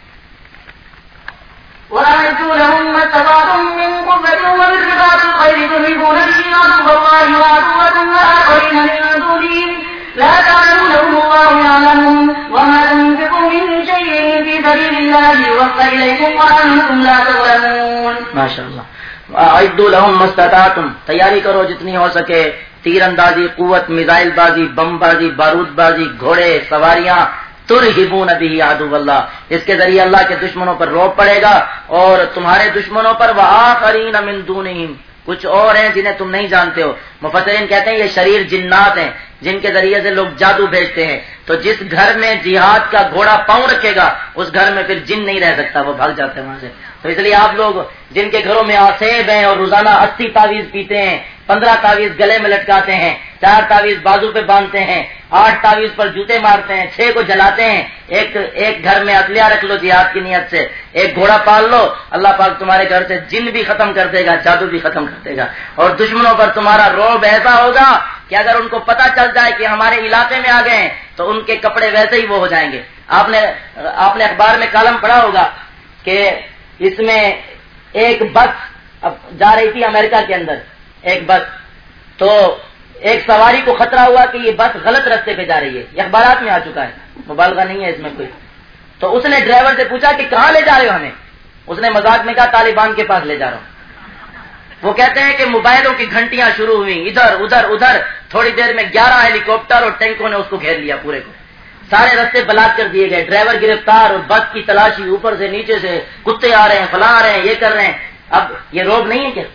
وأعدوا لهم ما استطعتم من قوة ومن رباط الخيل ترهبون به عدو الله وعدوكم وآخرين من دونهم لا تعلمونهم الله يعلمهم وما تنفقوا من شيء في سبيل الله يوفى إليكم وأنتم لا تظلمون. ماشاء اللہ. وأعدوا لهم ما استطعتم، تیاری کرو جتنی ہو سکے. تیر اندازی، قوت، میزائل بازی، بم بازی، بارود بازی، گھوڑے، سواریاں. ترہبون به عدو اللہ، اس کے ذریعے اللہ کے دشمنوں پر روب پڑے گا اور تمہارے دشمنوں پر وآخرین من دونہم، کچھ اور ہیں جنہیں تم نہیں جانتے ہو. مفسرین کہتے ہیں یہ شریر جنات ہیں جن کے ذریعے سے لوگ جادو بھیجتے ہیں. تو جس گھر میں جہاد کا گھوڑا پاؤں رکھے گا اس گھر میں پھر جن نہیں رہ سکتا، وہ بھاگ جاتے ہیں وہاں سے. تو اس لیے آپ لوگ جن کے گھروں میں آسیب ہیں اور روزانہ اسی تعویذ پیتے ہیں، پندرہ تعویذ گلے میں لٹکاتے ہیں، چار تعویذ بازو پہ باندھتے ہیں، آٹھ تعویذ پر جوتے مارتے ہیں، چھ کو جلاتے ہیں، ایک ایک گھر میں اسلحہ رکھ لو جہاد کی نیت سے، ایک گھوڑا پال لو، اللہ پاک تمہارے گھر سے جن بھی ختم کر دے گا، جادو بھی ختم کر دے گا. اور دشمنوں پر تمہارا رعب ایسا ہوگا کہ اگر ان کو پتہ چل جائے کہ ہمارے علاقے میں آ گئے ہیں تو ان کے کپڑے ویسے ہی وہ ہو جائیں گے. آپ نے آپ نے اخبار میں کالم پڑھا ہوگا کہ اس میں ایک بس اب جا رہی تھی امریکہ کے اندر، ایک بس، تو ایک سواری کو خطرہ ہوا کہ یہ بس غلط راستے پہ جا رہی ہے. یہ اخبارات میں آ چکا ہے، مبالغہ نہیں ہے اس میں کوئی. تو اس نے ڈرائیور سے پوچھا کہ کہاں لے جا رہے ہو ہمیں؟ اس نے مذاق میں کہا طالبان کے پاس لے جا رہا ہوں. وہ کہتے ہیں کہ موبائلوں کی گھنٹیاں شروع ہوئی، ادھر ادھر ادھر. تھوڑی دیر میں گیارہ ہیلی کاپٹر اور ٹینکوں نے اس کو گھیر لیا پورے کو. سارے راستے بلاک کر دیے گئے، ڈرائیور گرفتار اور بس کی تلاشی، اوپر سے نیچے سے کتے آ رہے ہیں، فلاں آ رہے ہیں، یہ کر رہے ہیں. اب یہ روب نہیں ہے کیا؟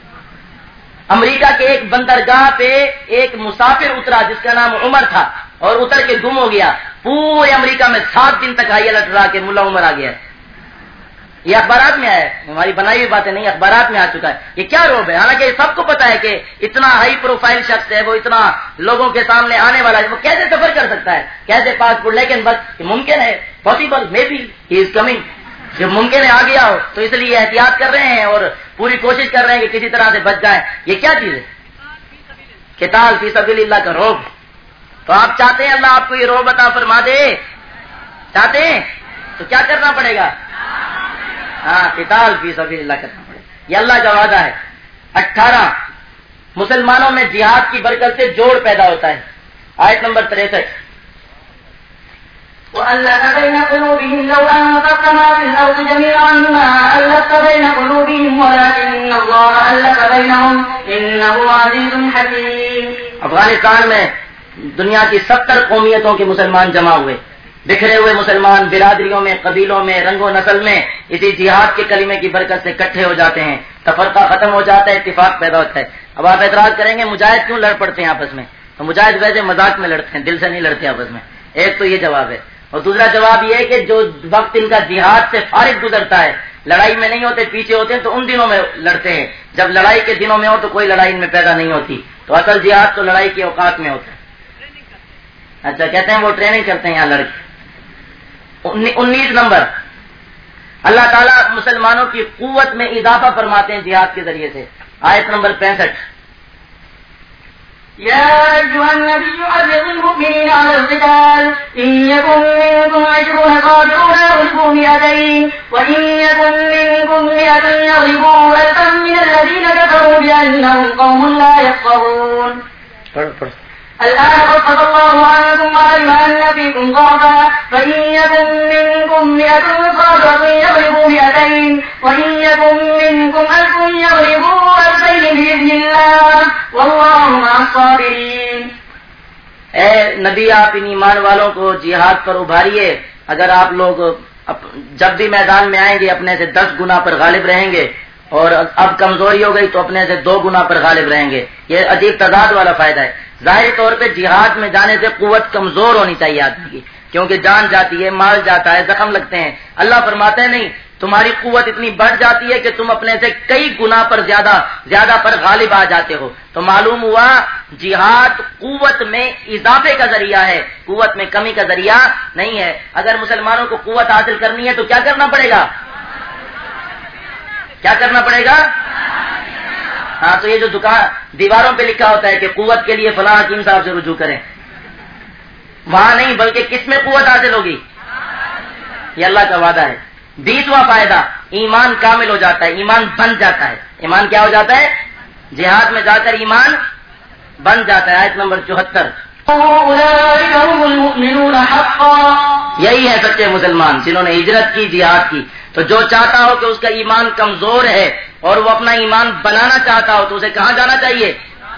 امریکہ کے ایک بندرگاہ پہ ایک مسافر اترا جس کا نام عمر تھا اور اتر کے گم ہو گیا. پورے امریکہ میں سات دن تک ہائی الرٹ رہا کہ ملا عمر آ گیا. یہ اخبارات میں آیا ہے، ہماری بنائی ہوئی باتیں نہیں، اخبارات میں آ چکا ہے. یہ کیا روب ہے؟ حالانکہ یہ سب کو پتا ہے کہ اتنا ہائی پروفائل شخص ہے، وہ اتنا لوگوں کے سامنے آنے والا ہے، وہ کیسے سفر کر سکتا ہے، کیسے پاسپورٹ. لیکن بس یہ ممکن ہے، possible, may be he is coming. جب ممکن ہے آ گیا ہو تو اس لیے احتیاط کر رہے ہیں اور پوری کوشش کر رہے ہیں کہ کسی طرح سے بچ جائیں. یہ کیا چیز ہے؟ قتال فی سبیل اللہ کا روب. تو آپ چاہتے ہیں اللہ آپ کو یہ روب عطا فرما دے؟ چاہتے ہیں تو کیا کرنا پڑے گا؟ ہاں، قتال فی سبیل اللہ کرنا پڑے گا. یہ اللہ کا وعدہ ہے. اٹھارہ، مسلمانوں میں جہاد کی برکت سے جوڑ پیدا ہوتا ہے. آیت نمبر تریسٹھ. وألف بين قلوبهم لو أنفقت ما في الأرض جميعا ما ألفت بين قلوبهم ولكن الله ألف بينهم إنه عزيز حكيم. افغانستان میں دنیا کی ستر قومیتوں کے مسلمان جمع ہوئے، بکھرے ہوئے مسلمان برادریوں میں، قبیلوں میں، رنگ و نسل میں اسی جہاد کے کلمے کی برکت سے اکٹھے ہو جاتے ہیں. تفرقہ ختم ہو جاتا ہے، اتفاق پیدا ہوتا ہے. اب آپ اعتراض کریں گے مجاہد کیوں لڑ پڑتے ہیں آپس میں؟ تو مجاہد ویسے مذاق میں لڑتے ہیں، دل سے نہیں لڑتے آپس میں. ایک تو یہ جواب ہے. اور دوسرا جواب یہ ہے کہ جو وقت ان کا جہاد سے فارغ گزرتا ہے، لڑائی میں نہیں ہوتے، پیچھے ہوتے ہیں، تو ان دنوں میں لڑتے ہیں. جب لڑائی کے دنوں میں ہو تو کوئی لڑائی ان میں پیدا نہیں ہوتی. تو اصل جہاد تو لڑائی کے اوقات میں ہوتا ہے. اچھا، کہتے ہیں وہ ٹریننگ کرتے ہیں یہاں لڑکے. انیس نمبر، اللہ تعالیٰ مسلمانوں کی قوت میں اضافہ فرماتے ہیں جہاد کے ذریعے سے. آیت نمبر پینسٹھ. يا أيها النبي حرض المؤمنين على القتال إن يكن منكم عشرون صابرون يغلبوا مئتين وإن يكن منكم مئة يغلبوا ألفا من الذين كفروا بأنهم قوم لا يفقهون. الآن خفف الله عنكم وعلم أن فيكم ضعفا فإن يكن منكم مئة صابرة يغلبوا مئتين وإن يكن منكم ألف يغلبوا ألفين بإذن الله والله مع الصابرين. اے نبی آپ ان ایمان والوں کو جہاد پر ابھاریے. اگر آپ لوگ جب بھی میدان میں آئیں گے اپنے سے دس گنا پر غالب رہیں گے اور اب کمزوری ہو گئی تو اپنے سے دو گنا پر غالب رہیں گے. یہ عجیب تضاد والا فائدہ ہے. ظاہری طور پہ جہاد میں جانے سے قوت کمزور ہونی چاہیے آدمی کی, کیونکہ جان جاتی ہے, مال جاتا ہے, زخم لگتے ہیں. اللہ فرماتے ہیں نہیں, تمہاری قوت اتنی بڑھ جاتی ہے کہ تم اپنے سے کئی گنا پر زیادہ زیادہ پر غالب آ جاتے ہو. تو معلوم ہوا جہاد قوت میں اضافے کا ذریعہ ہے, قوت میں کمی کا ذریعہ نہیں ہے. اگر مسلمانوں کو قوت حاصل کرنی ہے تو کیا کرنا پڑے گا؟ کیا کرنا پڑے گا؟ ہاں, تو یہ جو دکان دیواروں پہ لکھا ہوتا ہے کہ قوت کے لیے فلاں حکیم صاحب سے رجوع کریں, وہاں نہیں بلکہ کس میں قوت حاصل ہوگی؟ یہ اللہ کا وعدہ ہے. بیسواں فائدہ, ایمان کامل ہو جاتا ہے, ایمان بن جاتا ہے. ایمان کیا ہو جاتا ہے؟ جہاد میں جا کر ایمان بن جاتا ہے. آیت نمبر چوہتر. یہی ہے سچے مسلمان جنہوں نے ہجرت کی, جہاد کی. تو جو چاہتا ہو کہ اس کا ایمان کمزور ہے اور وہ اپنا ایمان بنانا چاہتا ہو تو اسے کہاں جانا چاہیے؟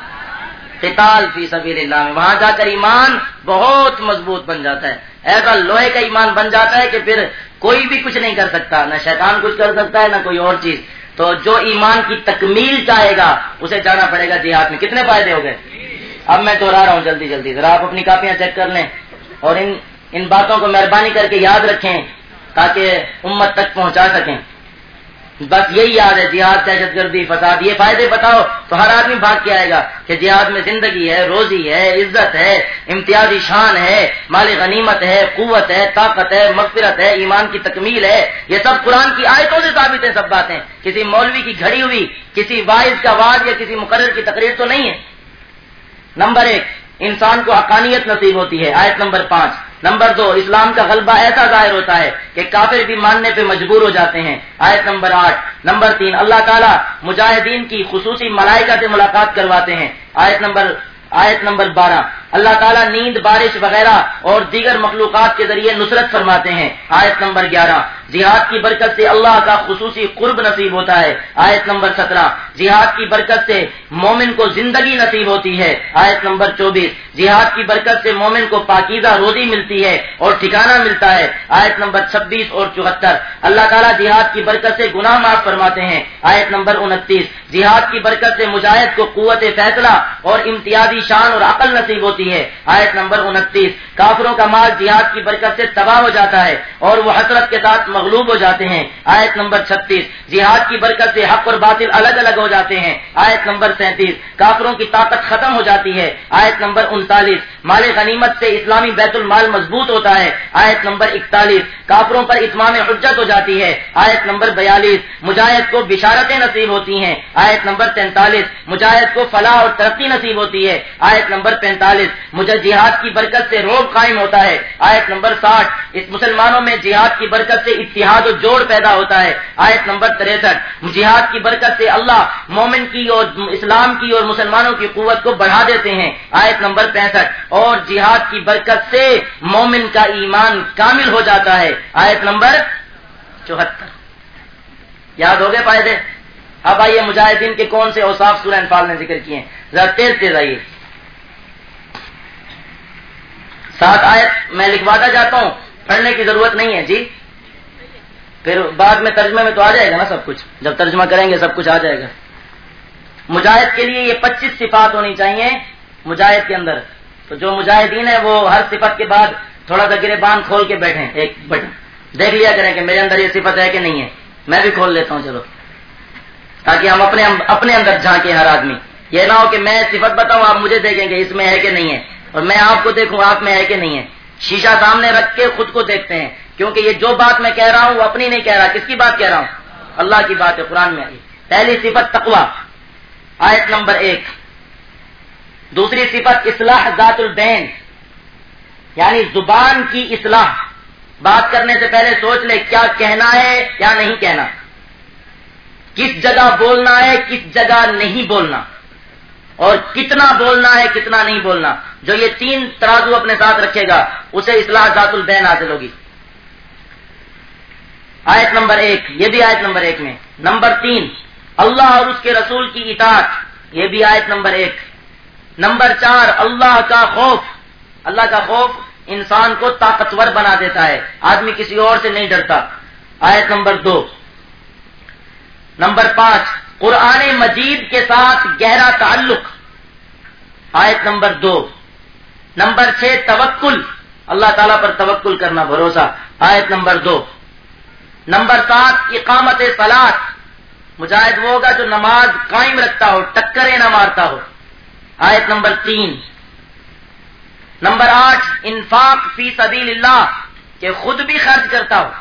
قتال فی سبیل اللہ میں. وہاں جا کر ایمان بہت مضبوط بن جاتا ہے. ایسا لوہے کا ایمان بن جاتا ہے کہ پھر کوئی بھی کچھ نہیں کر سکتا, نہ شیطان کچھ کر سکتا ہے نہ کوئی اور چیز. تو جو ایمان کی تکمیل چاہے گا اسے جانا پڑے گا جہاد میں. کتنے فائدے ہو گئے؟ اب میں دوہرا رہا ہوں جلدی جلدی, ذرا آپ اپنی کاپیاں چیک کر لیں اور ان ان باتوں کو مہربانی کر کے یاد رکھیں تاکہ امت تک پہنچا سکیں. بس یہی یاد ہے, جہاد, دہشت گردی, فساد, یہ فائدے بتاؤ تو ہر آدمی بھاگ کے آئے گا کہ جہاد میں زندگی ہے, روزی ہے, عزت ہے, امتیازی شان ہے, مال غنیمت ہے, قوت ہے, طاقت ہے, مغفرت ہے, ایمان کی تکمیل ہے. یہ سب قرآن کی آیتوں سے ثابت ہے. سب باتیں کسی مولوی کی گھڑی ہوئی, کسی واعظ کا وعظ یا کسی مقرر کی تقریر تو نہیں ہے. نمبر ایک, انسان کو حقانیت نصیب ہوتی ہے. آیت نمبر پانچ. نمبر دو, اسلام کا غلبہ ایسا ظاہر ہوتا ہے کہ کافر بھی ماننے پہ مجبور ہو جاتے ہیں. آیت نمبر آٹھ. نمبر تین, اللہ تعالیٰ مجاہدین کی خصوصی ملائکہ سے ملاقات کرواتے ہیں. آیت نمبر آیت نمبر بارہ. اللہ تعالیٰ نیند, بارش وغیرہ اور دیگر مخلوقات کے ذریعے نصرت فرماتے ہیں. آیت نمبر گیارہ. جہاد کی برکت سے اللہ کا خصوصی قرب نصیب ہوتا ہے. آیت نمبر سترہ. جہاد کی برکت سے مومن کو زندگی نصیب ہوتی ہے. آیت نمبر چوبیس. جہاد کی برکت سے مومن کو پاکیزہ روزی ملتی ہے اور ٹھکانہ ملتا ہے. آیت نمبر چھبیس اور چوہتر. اللہ تعالیٰ جہاد کی برکت سے گناہ معاف فرماتے ہیں. آیت نمبر انتیس. جہاد کی برکت سے مجاہد کو قوت فیصلہ اور امتیازی شان اور عقل نصیب ہوتی ہے. آیت نمبر انتیس. کافروں کا مال جہاد کی برکت سے تباہ ہو جاتا ہے اور وہ حسرت کے ساتھ مغلوب ہو جاتے ہیں. آیت نمبر چھتیس. جہاد کی برکت سے حق اور باطل الگ الگ ہو جاتے ہیں. آیت نمبر سینتیس. کافروں کی طاقت ختم ہو جاتی ہے. آیت نمبر انتالیس. مال غنیمت سے اسلامی بیت المال مضبوط ہوتا ہے. آیت نمبر اکتالیس. کافروں پر اتمام حجت ہو جاتی ہے. آیت نمبر بیالیس. مجاہد کو بشارتیں نصیب ہوتی ہیں. آیت نمبر تینتالیس. مجاہد کو فلاح اور ترقی نصیب ہوتی ہے. آیت نمبر پینتالیس. مجھے جہاد کی برکت سے روب قائم ہوتا ہے. آیت نمبر ساٹھ. اس مسلمانوں میں جہاد کی برکت سے اتحاد و جوڑ پیدا ہوتا ہے. آیت نمبر تریسٹھ. جہاد کی برکت سے اللہ مومن کی اور اسلام کی اور مسلمانوں کی قوت کو بڑھا دیتے ہیں. آیت نمبر پینسٹھ. اور جہاد کی برکت سے مومن کا ایمان کامل ہو جاتا ہے. آیت نمبر چوہتر. یاد ہو گئے فائدے؟ اب آئیے مجاہدین کے کون سے اوصاف سورہ انفال نے ذکر کیے ہیں, ذرا تیز تیز آئیے. سات آیت میں لکھواتا جاتا ہوں, پڑھنے کی ضرورت نہیں ہے جی, پھر بعد میں ترجمے میں تو آ جائے گا نا سب کچھ, جب ترجمہ کریں گے سب کچھ آ جائے گا. مجاہد کے لیے یہ پچیس صفات ہونی چاہیے مجاہد کے اندر. تو جو مجاہدین ہیں وہ ہر صفت کے بعد تھوڑا سا گریبان کھول کے بیٹھیں, ایک بٹن دیکھ لیا کریں کہ میرے اندر یہ صفت ہے کہ نہیں ہے. میں بھی کھول لیتا ہوں چلو, تاکہ ہم اپنے اپنے اندر جھانکیں ہر آدمی. یہ نہ ہو کہ میں صفت بتاؤں آپ مجھے دیکھیں گے اس میں ہے کہ نہیں ہے, اور میں آپ کو دیکھوں آپ میں ہے کہ نہیں ہے. شیشہ سامنے رکھ کے خود کو دیکھتے ہیں, کیونکہ یہ جو بات میں کہہ رہا ہوں وہ اپنی نہیں کہہ رہا. کس کی بات کہہ رہا ہوں؟ اللہ کی بات ہے, قرآن میں آئی. پہلی صفت تقویٰ. آیت نمبر ایک. دوسری صفت اصلاح ذات البین، یعنی زبان کی اصلاح. بات کرنے سے پہلے سوچ لے کیا کہنا ہے کیا نہیں کہنا، کس جگہ بولنا ہے کس جگہ نہیں بولنا، اور کتنا بولنا ہے کتنا نہیں بولنا. جو یہ تین ترازو اپنے ساتھ رکھے گا اسے اصلاح ذات البین حاصل ہوگی. آیت نمبر ایک، یہ بھی آیت نمبر ایک میں. نمبر تین، اللہ اور اس کے رسول کی اطاعت، یہ بھی آیت نمبر ایک. نمبر چار، اللہ کا خوف. اللہ کا خوف انسان کو طاقتور بنا دیتا ہے، آدمی کسی اور سے نہیں ڈرتا. آیت نمبر دو. نمبر پانچ، قرآن مجید کے ساتھ گہرا تعلق. آیت نمبر دو. نمبر چھ، توکل، اللہ تعالیٰ پر توکل کرنا، بھروسہ. آیت نمبر دو. نمبر سات، اقامت صلاۃ. مجاہد وہ ہوگا جو نماز قائم رکھتا ہو، ٹکریں نہ مارتا ہو. آیت نمبر تین. نمبر آٹھ، انفاق فی سبیل اللہ، کہ خود بھی خرچ کرتا ہو.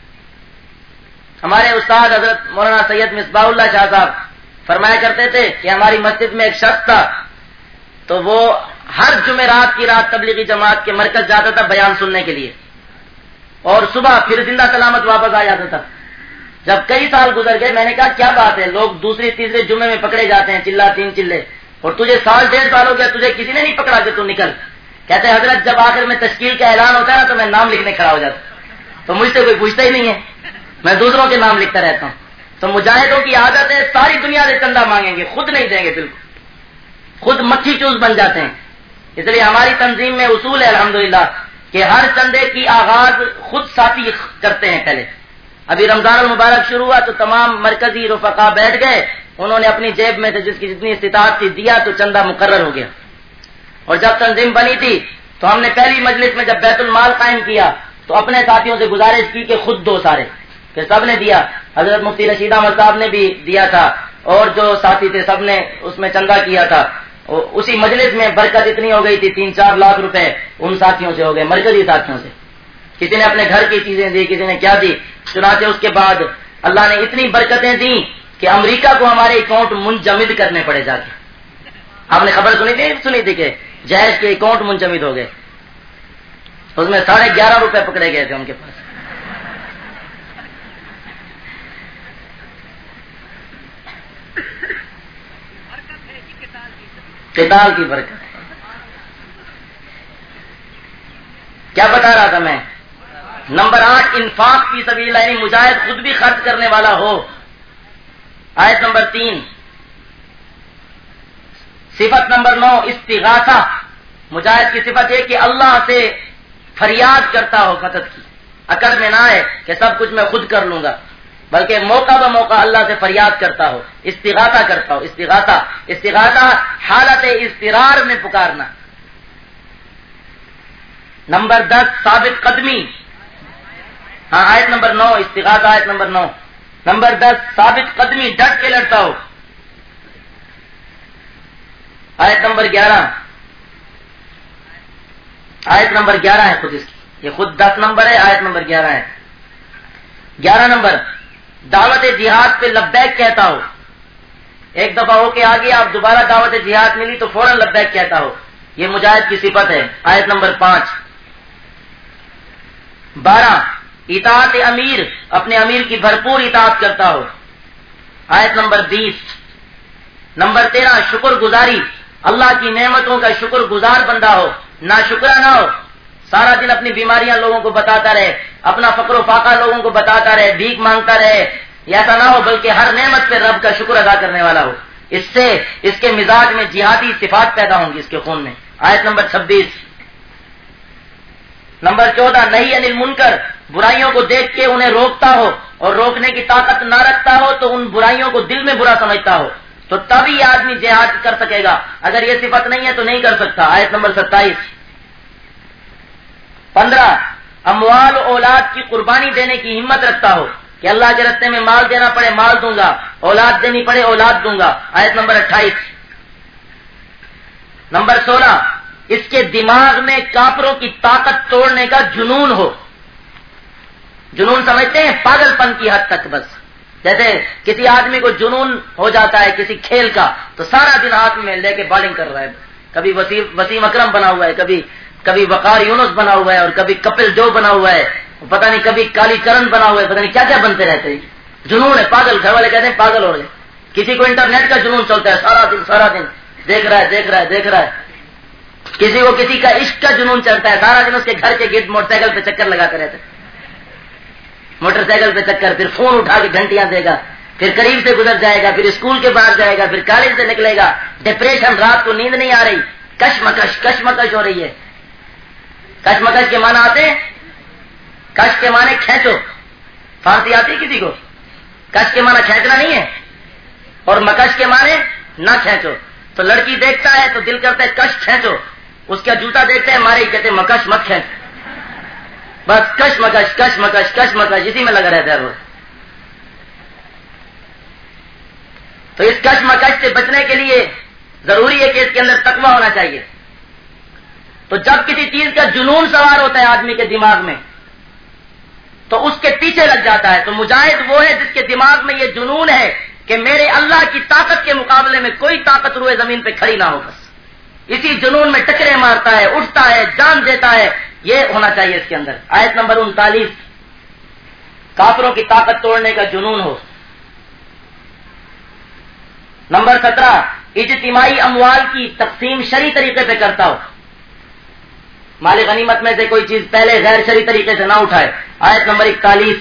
ہمارے استاد حضرت مولانا سید مصباح اللہ شاہ صاحب فرمایا کرتے تھے کہ ہماری مسجد میں ایک شخص تھا، تو وہ ہر جمعرات کی رات تبلیغی جماعت کے مرکز جاتا تھا بیان سننے کے لیے، اور صبح پھر زندہ سلامت واپس آ جاتا تھا. جب کئی سال گزر گئے میں نے کہا کیا بات ہے، لوگ دوسری تیسرے جمعے میں پکڑے جاتے ہیں، چلا تین چلے، اور تجھے سال ڈیڑھ سال ہو گیا تجھے کسی نے نہیں پکڑا کہ تو نکل. کہتے ہیں حضرت جب آخر میں تشکیل کا اعلان ہوتا ہے نا تو میں نام لکھنے کھڑا ہو جاتا، تو مجھ سے کوئی پوچھتا ہی نہیں ہے، میں دوسروں کے نام لکھتا رہتا ہوں. تو مجاہدوں کی عادت ہے ساری دنیا سے چندہ مانگیں گے، خود نہیں دیں گے، بالکل خود مکھی چوز بن جاتے ہیں. اس لیے ہماری تنظیم میں اصول ہے الحمدللہ کہ ہر چندے کی آغاز خود ساتھی کرتے ہیں. پہلے ابھی رمضان المبارک شروع ہوا تو تمام مرکزی رفقا بیٹھ گئے، انہوں نے اپنی جیب میں سے جس کی جتنی استطاعت تھی دیا تو چندہ مقرر ہو گیا. اور جب تنظیم بنی تھی تو ہم نے پہلی مجلس میں جب بیت المال قائم کیا تو اپنے ساتھیوں سے گزارش کی کہ خود دو سارے، کہ سب نے دیا. حضرت مفتی رشید احمد صاحب نے بھی دیا تھا اور جو ساتھی تھے سب نے اس میں چندہ کیا تھا. اسی مجلس میں برکت اتنی ہو گئی تھی، تین چار لاکھ روپے ان ساتھیوں سے ہو گئے، مرکزی ساتھیوں سے. کسی نے اپنے گھر کی چیزیں دی، کسی نے کیا دی. چنانچہ اس کے بعد اللہ نے اتنی برکتیں دی کہ امریکہ کو ہمارے اکاؤنٹ منجمد کرنے پڑے جا کے. آپ نے خبر سنی تھی سنی تھی کہ جہیز کے اکاؤنٹ منجمد ہو گئے، اس میں ساڑھے گیارہ روپے پکڑے گئے تھے ان کے پاس. قتال کی برکت. کیا بتا رہا تھا میں؟ نمبر آٹھ، انفاق فی سبیل اللہ، یعنی مجاہد خود بھی خرچ کرنے والا ہو. آیت نمبر تین. صفت نمبر نو، استغاثہ. مجاہد کی صفت ہے کہ اللہ سے فریاد کرتا ہو مدد کی، عقل میں نہ ہے کہ سب کچھ میں خود کر لوں گا، بلکہ موقع بہ موقع اللہ سے فریاد کرتا ہو، استغاثہ کرتا ہو. استغاثہ استغاثہ حالت اضطرار میں پکارنا. نمبر دس، ثابت قدمی. ہاں آیت نمبر نو، استغاثہ آیت نمبر نو. نمبر دس، ثابت قدمی، ڈٹ کے لڑتا ہو. آیت نمبر گیارہ. آیت نمبر گیارہ ہے خود اس کی، یہ خود دس نمبر ہے، آیت نمبر گیارہ ہے. گیارہ نمبر، دعوت جہاد پہ لبیک کہتا ہو. ایک دفعہ ہو کے آگے آپ دوبارہ دعوت جہاد ملی تو فوراً لبیک کہتا ہو، یہ مجاہد کی صفت ہے. آیت نمبر پانچ. بارہ، اطاعت امیر، اپنے امیر کی بھرپور اطاعت کرتا ہو. آیت نمبر بیس. نمبر تیرہ، شکر گزاری، اللہ کی نعمتوں کا شکر گزار بندہ ہو، نہ شکرا نہ ہو، سارا دن اپنی بیماریاں لوگوں کو بتاتا رہے، اپنا فقر و فاقہ لوگوں کو بتاتا رہے، بھیک مانگتا رہے، ایسا نہ ہو، بلکہ ہر نعمت پہ رب کا شکر ادا کرنے والا ہو. اس سے اس کے مزاج میں جہادی صفات پیدا ہوں گی، اس کے خون میں. آیت نمبر چھبیس. نمبر چودہ، نہی عن المنکر، برائیوں کو دیکھ کے انہیں روکتا ہو اور روکنے کی طاقت نہ رکھتا ہو تو ان برائیوں کو دل میں برا سمجھتا ہو، تو تب ہی آدمی جہاد کر سکے گا، اگر یہ صفت نہیں ہے تو نہیں کر سکتا. آیت نمبر ستائیس. پندرہ، اموال و اولاد کی قربانی دینے کی ہمت رکھتا ہو کہ اللہ کے راستے میں مال دینا پڑے مال دوں گا، اولاد دینی پڑے اولاد دوں گا. آیت نمبر اٹھائیس. نمبر سولہ، اس کے دماغ میں کافروں کی طاقت توڑنے کا جنون ہو. جنون سمجھتے ہیں پاگل پن کی حد تک، بس جیسے کسی آدمی کو جنون ہو جاتا ہے کسی کھیل کا تو سارا دن ہاتھ میں لے کے بالنگ کر رہا ہے، کبھی وسیم وسیم اکرم بنا ہوا ہے, کبھی کبھی وقار یونس بنا ہوا ہے, اور کبھی کپل جو بنا ہوا ہے, پتہ نہیں کبھی کالی کرن بنا ہوا ہے, پتہ نہیں کیا کیا بنتے رہتے ہیں. جنون ہے, پاگل. گھر والے کہتے ہیں پاگل ہو گئے. کسی کو انٹرنیٹ کا جنون چلتا ہے, سارا دن سارا دن دیکھ رہا ہے دیکھ رہا ہے دیکھ رہا ہے. کسی کو کسی کا عشق کا جنون چلتا ہے, سارا دن اس کے گھر کے گرد موٹر سائیکل پہ چکر لگاتے رہتے ہیں, موٹر سائیکل پہ چکر, پھر فون اٹھا کے گھنٹیاں دے گا, پھر قریب سے گزر جائے گا, پھر اسکول کے باہر جائے گا, پھر کالج سے نکلے گا, ڈپریشن, رات کو نیند نہیں آ رہی, کشمکش کشمکش ہو رہی ہے. کشمکش کے معنی آتے ہیں, کش کے معنی کھینچو, فارسی آتی ہے کسی کو؟ کش کے معنی کھینچنا نہیں ہے, اور مکش کے معنی نہ کھینچو. تو لڑکی دیکھتا ہے تو دل کرتا ہے کش کھینچو, اس کا جوتا دیکھتا ہے مارے کہتے ہیں مکش مت کھینچ. بس کش مکش کش مکش کش مکش اسی میں لگا رہتا ہے روز. تو اس کش مکش سے بچنے کے لیے ضروری ہے کہ اس کے اندر تقویٰ ہونا چاہیے. تو جب کسی چیز کا جنون سوار ہوتا ہے آدمی کے دماغ میں تو اس کے پیچھے لگ جاتا ہے. تو مجاہد وہ ہے جس کے دماغ میں یہ جنون ہے کہ میرے اللہ کی طاقت کے مقابلے میں کوئی طاقت روئے زمین پہ کھڑی نہ ہو. بس اسی جنون میں ٹکرے مارتا ہے, اٹھتا ہے, جان دیتا ہے. یہ ہونا چاہیے اس کے اندر. آیت نمبر انتالیس, کافروں کی طاقت توڑنے کا جنون ہو. نمبر سترہ, اجتماعی اموال کی تقسیم شرعی طریقے پہ کرتا ہو, مال غنیمت میں سے کوئی چیز پہلے غیر شرعی طریقے سے نہ اٹھائے. آیت نمبر اکتالیس.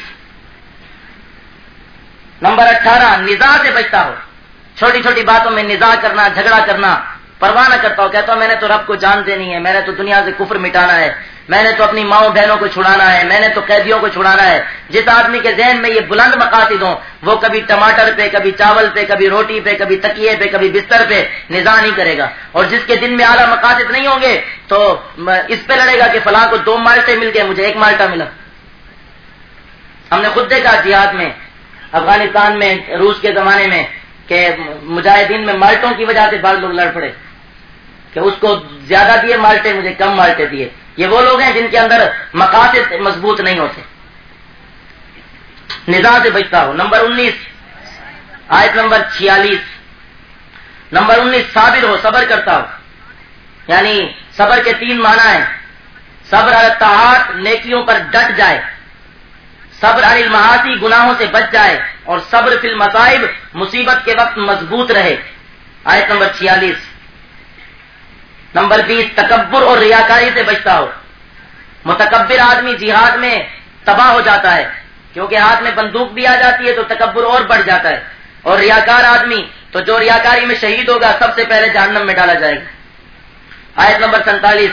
نمبر اٹھارہ, نزاع سے بچتا ہو, چھوٹی چھوٹی باتوں میں نزاع کرنا, جھگڑا کرنا پرواہ نہ کرتا ہو. کہتا ہوں میں نے تو رب کو جان دینی ہے, میں نے تو دنیا سے کفر مٹانا ہے, میں نے تو اپنی ماؤں بہنوں کو چھڑانا ہے, میں نے تو قیدیوں کو چھڑانا ہے. جس آدمی کے ذہن میں یہ بلند مقاصد ہوں وہ کبھی ٹماٹر پہ, کبھی چاول پہ, کبھی روٹی پہ, کبھی تکیے پہ, کبھی بستر پہ نزاع نہیں کرے گا. اور جس کے دن میں اعلیٰ مقاصد نہیں ہوں گے تو اس پہ لڑے گا کہ فلاں کو دو مالٹے مل گئے, مجھے ایک مالٹا ملا. ہم نے خود دیکھا جہاد میں, افغانستان میں, روس کے زمانے میں, کہ مجاہدین میں مالٹوں کی وجہ سے بعض لوگ لڑ پڑے کہ اس کو زیادہ دیے مالٹے, مجھے کم مالٹے دیے. یہ وہ لوگ ہیں جن کے اندر مقاصد مضبوط نہیں ہوتے. نزاع سے بچتا ہو. نمبر انیس, آیت نمبر چھیالیس. نمبر انیس, صابر ہو, صبر کرتا ہو. یعنی صبر کے تین معنی ہیں. صبر علی الطاعات, نیکیوں پر ڈٹ جائے. صبر علی المعاصی, گناہوں سے بچ جائے. اور صبر فی المصائب, مصیبت کے وقت مضبوط رہے. آیت نمبر چھیالیس. نمبر بیس, تکبر اور ریاکاری سے بچتا ہو. متکبر آدمی جہاد میں تباہ ہو جاتا ہے, کیونکہ ہاتھ میں بندوق بھی آ جاتی ہے تو تکبر اور بڑھ جاتا ہے. اور ریاکار آدمی تو جو ریاکاری میں شہید ہوگا سب سے پہلے جہنم میں ڈالا جائے گا. آیت نمبر سینتالیس.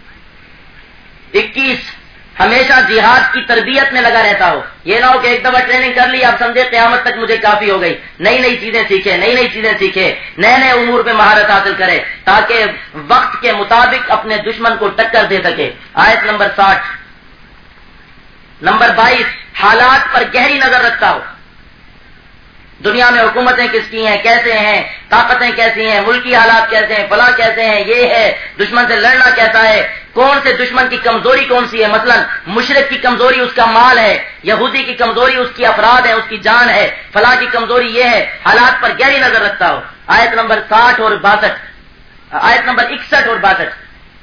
اکیس, ہمیشہ جہاد کی تربیت میں لگا رہتا ہو. یہ نہ ہو کہ ایک دفعہ ٹریننگ کر لی, اب سمجھے قیامت تک مجھے کافی ہو گئی. نئی نئی چیزیں سیکھے, نئی نئی چیزیں سیکھے, نئے نئے امور پہ مہارت حاصل کرے تاکہ وقت کے مطابق اپنے دشمن کو ٹکر دے سکے. آیت نمبر ساٹھ. نمبر بائیس, حالات پر گہری نظر رکھتا ہو. دنیا میں حکومتیں کس کی ہیں, کیسے ہیں, طاقتیں کیسی ہیں, ملکی حالات کیسے ہیں, فلاں کیسے ہیں, یہ ہے دشمن سے لڑنا کیسا ہے, کون سے دشمن کی کمزوری کون سی ہے. مثلا مشرک کی کمزوری اس کا مال ہے, یہودی کی کمزوری اس کی افراد ہے, اس کی جان ہے, فلاں کی کمزوری یہ ہے. حالات پر گہری نظر رکھتا ہو. آیت نمبر ساٹھ اور باسٹھ, آیت نمبر اکسٹھ اور باسٹھ.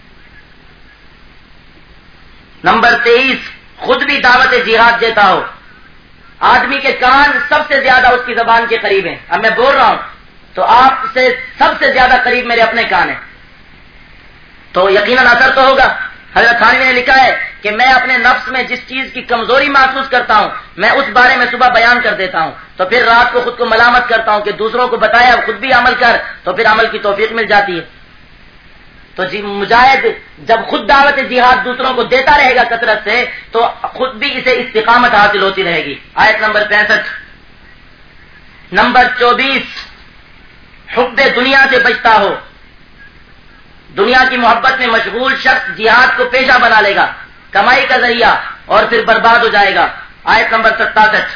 نمبر تیئیس, خود بھی دعوت جہاد دیتا ہو. آدمی کے کان سب سے زیادہ اس کی زبان کے قریب ہیں. اب میں بول رہا ہوں تو آپ سے سب سے زیادہ قریب میرے اپنے کان ہیں, تو یقیناً اثر تو ہوگا. حضرت تھانوی نے لکھا ہے کہ میں اپنے نفس میں جس چیز کی کمزوری محسوس کرتا ہوں میں اس بارے میں صبح بیان کر دیتا ہوں, تو پھر رات کو خود کو ملامت کرتا ہوں کہ دوسروں کو بتایا خود بھی عمل کر, تو پھر عمل کی توفیق مل جاتی ہے. تو جی مجاہد جب خود دعوت جہاد دوسروں کو دیتا رہے گا کثرت سے تو خود بھی اسے استقامت حاصل ہوتی رہے گی. آیت نمبر پینسٹھ. نمبر چوبیس, حب دنیا سے بچتا ہو. دنیا کی محبت میں مشغول شخص جہاد کو پیشہ بنا لے گا, کمائی کا ذریعہ, اور پھر برباد ہو جائے گا. آیت نمبر ستاسٹھ.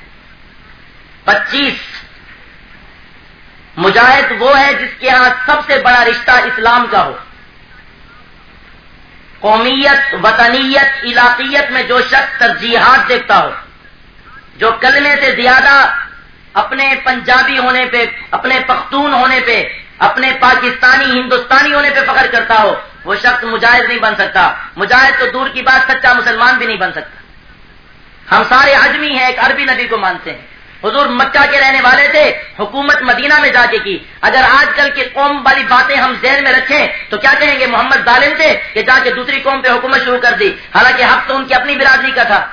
پچیس, مجاہد وہ ہے جس کے ہاں سب سے بڑا رشتہ اسلام کا ہو. قومیت, وطنیت, علاقیت میں جو شخص ترجیحات دیکھتا ہو, جو کلمے سے زیادہ اپنے پنجابی ہونے پہ, اپنے پختون ہونے پہ, اپنے پاکستانی ہندوستانی ہونے پہ فخر کرتا ہو وہ شخص مجاہد نہیں بن سکتا. مجاہد تو دور کی بات سچا مسلمان بھی نہیں بن سکتا. ہم سارے عجمی ہیں, ایک عربی نبی کو مانتے ہیں. حضور مکہ کے رہنے والے تھے, حکومت مدینہ میں جا کے کی. اگر آج کل کی قوم والی باتیں ہم ذہن میں رکھیں تو کیا کہیں گے, محمد ظالم تھے کہ جا کے دوسری قوم پہ حکومت شروع کر دی, حالانکہ حق تو ان کی اپنی برادری کا تھا.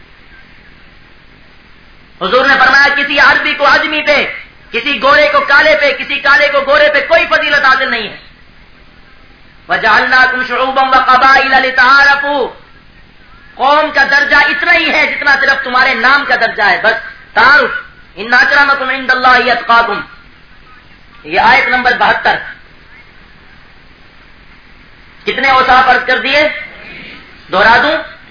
حضور نے فرمایا کسی عربی کو عجمی پہ, کسی گورے کو کالے پہ, کسی کالے کو گورے پہ کوئی فضیلت حاصل نہیں ہے. وَجَعَلْنَاكُمْ شُعُوبًا وَقَبَائِلَ لِتَعَارَفُوا, قوم کا درجہ اتنا ہی ہے جتنا صرف تمہارے نام کا درجہ ہے, بس تعارف. ان اکرمکم عند اللہ اتقاکم. یہ آیت نمبر بہتر. کتنے اوصاف عرض کر دیے, دوہرا دوں.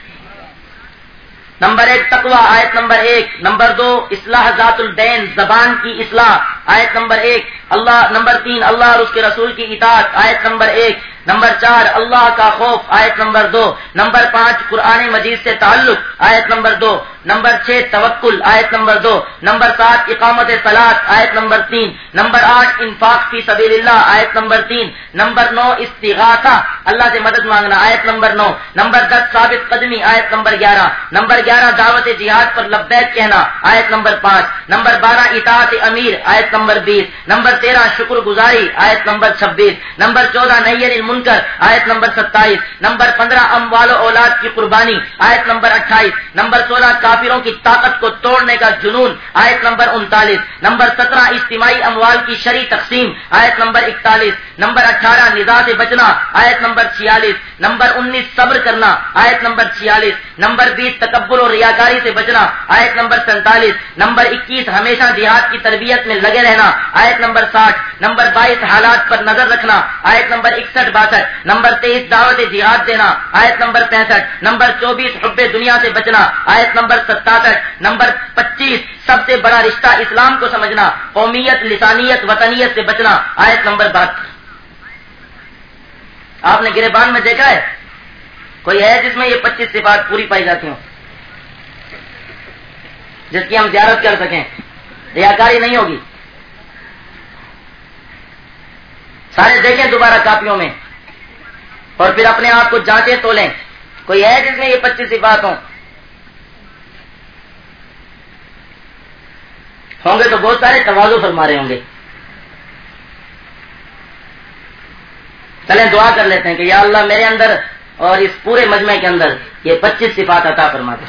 نمبر ایک تقوی, آیت نمبر ایک. نمبر دو اصلاح ذات البین, زبان کی اصلاح, آیت نمبر ایک. اللہ نمبر تین اللہ اور اس کے رسول کی اطاعت, آیت نمبر ایک. نمبر چار اللہ کا خوف, آیت نمبر دو. نمبر پانچ قرآن مجید سے تعلق, آیت نمبر دو. نمبر چھ توکل, آیت نمبر دو. نمبر سات اقامت صلاۃ, آیت نمبر تین. نمبر آٹھ انفاق فی سبیل اللہ, آیت نمبر تین. نمبر نو استغاثہ, اللہ سے مدد مانگنا, آیت نمبر نو. نمبر دس ثابت قدمی, آیت نمبر گیارہ. نمبر گیارہ دعوت جہاد پر لبیک کہنا, آیت نمبر پانچ. نمبر بارہ اطاعت امیر, آیت نمبر بیس. نمبر تیرہ شکر گزاری, آیت نمبر چھبیس. نمبر چودہ نہی عن المنکر, آیت نمبر ستائیس. نمبر پندرہ اموال و اولاد کی قربانی, آیت نمبر اٹھائیس. نمبر سولہ کافروں کی طاقت کو توڑنے کا جنون, آیت نمبر انتالیس. نمبر سترہ اجتماعی اموال کی شرعی تقسیم, آیت نمبر اکتالیس. نمبر اٹھارہ نزاع سے بچنا, آیت نمبر چھیالیس. نمبر انیس صبر کرنا, آیت نمبر چھیالیس. نمبر بیس تکبر اور ریاکاری سے بچنا, آیت نمبر سینتالیس. نمبر اکیس ہمیشہ جہاد کی تربیت میں لگے رہنا, آیت نمبر ساٹھ. نمبر بائیس حالات پر نظر رکھنا, آیت نمبر اکسٹھ باسٹھ. نمبر تیئیس دعوت جہاد دینا, آیت نمبر پینسٹھ. نمبر چوبیس حب دنیا سے بچنا, آیت نمبر ستاسٹھ. نمبر پچیس سب سے بڑا رشتہ اسلام کو سمجھنا, قومیت لسانیت وطنیت سے بچنا, آیت نمبر بہتر. آپ نے گریبان میں دیکھا ہے کوئی ہے جس میں یہ پچیس صفات پوری پائی جاتی ہوں, جس کی ہم زیارت کر سکیں, ریاکاری نہیں ہوگی. سارے دیکھیں دوبارہ کاپیوں میں اور پھر اپنے آپ کو جانچیں تولیں, کوئی ہے جس میں یہ پچیس صفات ہوں؟ ہوں گے تو بہت سارے تواضع فرما رہے ہوں گے. چلیں دعا کر لیتے ہیں کہ یا اللہ میرے اندر اور اس پورے مجمع کے اندر یہ پچیس صفات عطا فرما دے.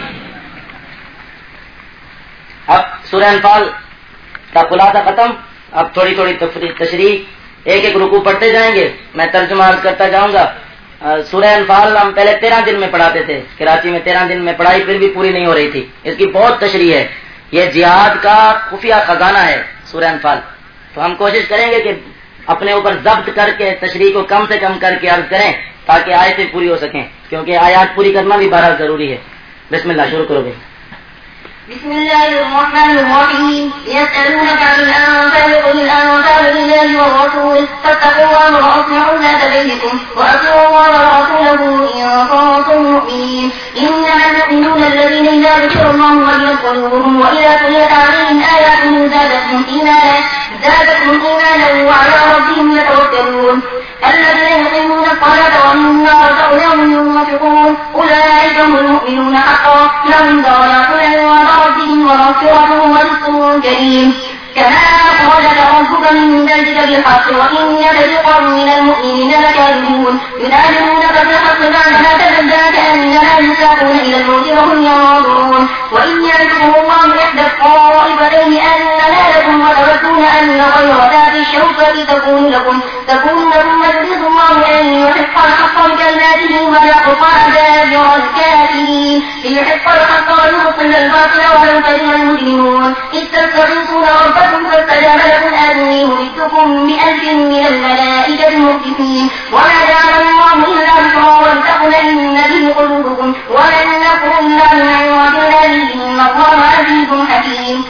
اب سورہ انفال کا خلاصہ ختم, اب تھوڑی تھوڑی تشریح, ایک ایک رکوع پڑھتے جائیں گے, میں ترجمہ عرض کرتا جاؤں گا. سورہ انفال ہم پہلے تیرہ دن میں پڑھاتے تھے, کراچی میں تیرہ دن میں پڑھائی, پھر بھی پوری نہیں ہو رہی تھی. اس کی بہت تشریح ہے, یہ جہاد کا خفیہ خزانہ ہے سورہ انفال. تو ہم کوشش کریں گے کہ اپنے اوپر ضبط کر کے تشریح کو کم سے کم کر کے عرض کریں تاکہ آیتیں پوری ہو سکیں, کیونکہ آیات پوری کرنا بھی بہرحال ضروری ہے. بسم اللہ, شروع کرو گے. بسم الله الرحمن الرحيم يسألونك عن الأنفال قل الأنفال لله والرسول فاتقوا الله وأصلحوا ذات بينكم وأطيعوا الله ورسوله إن كنتم مؤمنين إنما المؤمنون الذين إذا ذكر الله وجلت قلوبهم وإذا تليت عليهم آياته زادتهم إيمانا زادتهم إيمانا وعلى ربهم يتوكلون الذين يقيمون الصلاة ومما رزقناهم ينفقون أولئك هم المؤمنون حقا لهم درجات عند ربهم ومغفرة ورزق كريم كما أخرجك ربك من بيتك بالحق وإن فريقا من المؤمنين لكاذبون ينادونك بالحق بعدما تبدى كأنما يساقون إلى الموت وهم ينظرون وإن يعدكم الله إحدى الطائفتين أنها لكم وتودون أن غير ذات الشوكة تكون لكم تكون لكم ويريد الله أن يحق الحق بكلماته ويقطع دابر الكافرين ليحق الحق ويبطل الباطل ولو كره المجرمون إذ تستغيثون ربكم فاستجاب لكم أني ممدكم بألف من الملائكة مردفين وما جعل الله إلا بشرى ولتطمئن به قلوبكم وما النصر إلا من عند الله إن الله عزيز حكيم.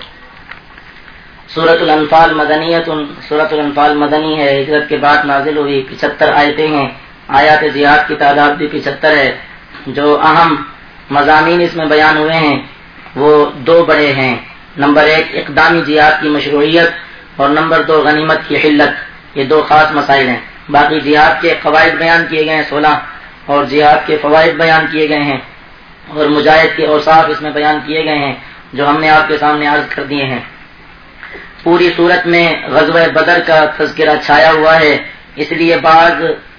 سورۃ الانفال مدنیت, سورۃ الانفال مدنی ہے, ہجرت کے بعد نازل ہوئی, پچہتر آیتیں ہیں. آیات جہاد کی تعداد بھی پچہتر ہے. جو اہم مضامین اس میں بیان ہوئے ہیں وہ دو بڑے ہیں. نمبر ایک اقدامی جہاد کی مشروعیت, اور نمبر دو غنیمت کی حلت، یہ دو خاص مسائل ہیں۔ باقی جہاد کے قواعد بیان کیے گئے ہیں سولہ، اور جہاد کے فوائد بیان کیے گئے ہیں، اور مجاہد کے اوصاف اس میں بیان کیے گئے ہیں جو ہم نے آپ کے سامنے عرض کر دیے ہیں۔ پوری صورت میں غزوہ بدر کا تذکرہ چھایا ہوا ہے، اس لیے بعض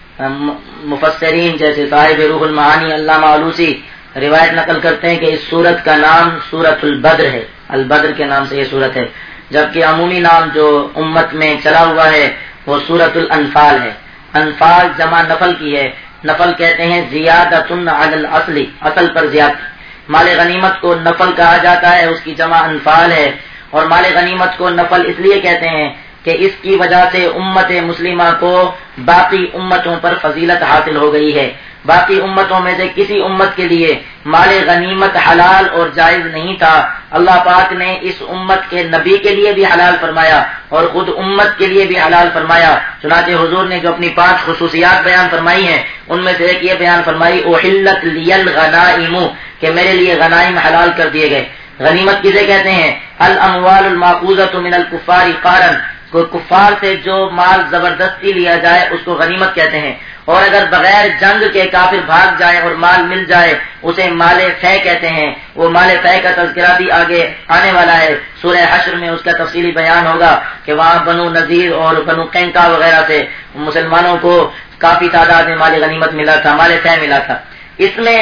مفسرین جیسے صاحب روح المعانی علامہ آلوسی روایت نقل کرتے ہیں کہ اس صورت کا نام سورۃ البدر ہے، البدر کے نام سے یہ صورت ہے، جبکہ عمومی نام جو امت میں چلا ہوا ہے وہ سورۃ الانفال ہے۔ انفال جمع نفل کی ہے، نفل کہتے ہیں زیادۃ علی الاصل، اصل پر زیادتی۔ مال غنیمت کو نفل کہا جاتا ہے، اس کی جمع انفال ہے، اور مال غنیمت کو نفل اس لیے کہتے ہیں کہ اس کی وجہ سے امت مسلمہ کو باقی امتوں پر فضیلت حاصل ہو گئی ہے۔ باقی امتوں میں سے کسی امت کے لیے مال غنیمت حلال اور جائز نہیں تھا، اللہ پاک نے اس امت کے نبی کے لیے بھی حلال فرمایا اور خود امت کے لیے بھی حلال فرمایا۔ چنانچہ حضور نے جو اپنی پانچ خصوصیات بیان فرمائی ہیں ان میں سے ایک یہ بیان فرمائی احلت لی الغنائم، کہ میرے لیے غنائم حلال کر دیے گئے۔ غنیمت کسے کہتے ہیں؟ الاموال الماخوذۃ من الکفار قہرا، کوئی کفار سے جو مال زبردستی لیا جائے اس کو غنیمت کہتے ہیں، اور اگر بغیر جنگ کے کافر بھاگ جائے اور مال مل جائے اسے مال فے کہتے ہیں۔ وہ مال فے کا تذکرہ بھی آگے آنے والا ہے، سورہ حشر میں اس کا تفصیلی بیان ہوگا کہ وہاں بنو نذیر اور بنو قینقاع وغیرہ سے مسلمانوں کو کافی تعداد میں مال غنیمت ملا تھا، مال فے ملا تھا۔ اس میں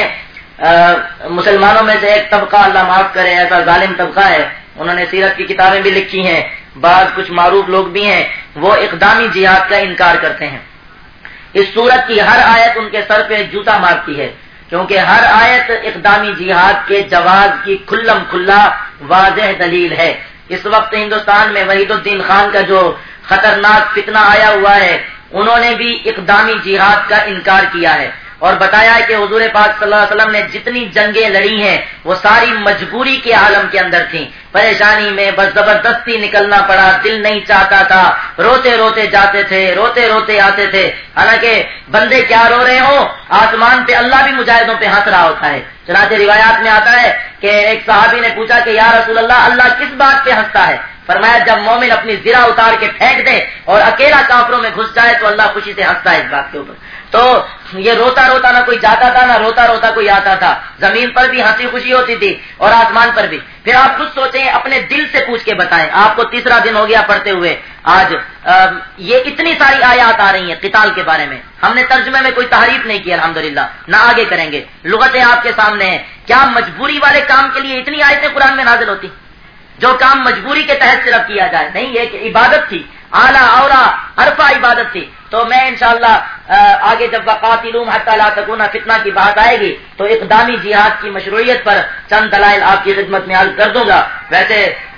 مسلمانوں میں سے ایک طبقہ، اللہ معاف کرے ایسا ظالم طبقہ ہے، انہوں نے سیرت کی کتابیں بھی لکھی ہیں، بعض کچھ معروف لوگ بھی ہیں، وہ اقدامی جہاد کا انکار کرتے ہیں۔ اس صورت کی ہر آیت ان کے سر پہ جوتا مارتی ہے، کیونکہ ہر آیت اقدامی جہاد کے جواز کی کھلم کھلا واضح دلیل ہے۔ اس وقت ہندوستان میں وحید الدین خان کا جو خطرناک فتنہ آیا ہوا ہے، انہوں نے بھی اقدامی جہاد کا انکار کیا ہے اور بتایا ہے کہ حضور پاک صلی اللہ علیہ وسلم نے جتنی جنگیں لڑی ہیں وہ ساری مجبوری کے عالم کے اندر تھیں، پریشانی میں بس زبردستی نکلنا پڑا، دل نہیں چاہتا تھا، روتے روتے جاتے تھے، روتے روتے آتے تھے۔ حالانکہ بندے کیا رو رہے ہوں، آسمان پہ اللہ بھی مجاہدوں پہ ہنس رہا ہوتا ہے۔ چنانچہ روایات میں آتا ہے کہ ایک صحابی نے پوچھا کہ یا رسول اللہ، اللہ کس بات پہ ہنستا ہے؟ فرمایا جب مومن اپنی زرہ اتار کے پھینک دے اور اکیلا کافروں میں گھس جائے تو اللہ خوشی سے ہنستا ہے اس بات کے اوپر۔ تو یہ روتا روتا نہ کوئی جاتا تھا نہ روتا روتا کوئی آتا تھا، زمین پر بھی ہنسی خوشی ہوتی تھی اور آسمان پر بھی۔ پھر آپ خود سوچیں، اپنے دل سے پوچھ کے بتائیں، آپ کو تیسرا دن ہو گیا پڑھتے ہوئے، آج یہ اتنی ساری آیات آ رہی ہیں قتال کے بارے میں، ہم نے ترجمے میں کوئی تحریف نہیں کی الحمدللہ، نہ آگے کریں گے، لغتیں آپ کے سامنے ہیں۔ کیا مجبوری والے کام کے لیے اتنی آیتیں قرآن میں نازل ہوتی جو کام مجبوری کے تحت صرف کیا جائے؟ نہیں، یہ کہ عبادت تھی، اعلیٰ اورا عرفہ عبادت تھی۔ تو میں انشاءاللہ آگے جب وقاتلوہم حتی لا تکون فتنہ کی بات آئے گی تو اقدامی جہاد کی مشروعیت پر چند دلائل آپ کی خدمت میں عرض کر دوں گا۔ ویسے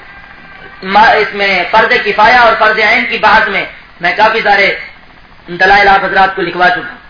اس میں فرض کفایہ اور فرض عین کی بحث میں میں کافی سارے دلائل آپ حضرات کو لکھوا چکا ہوں۔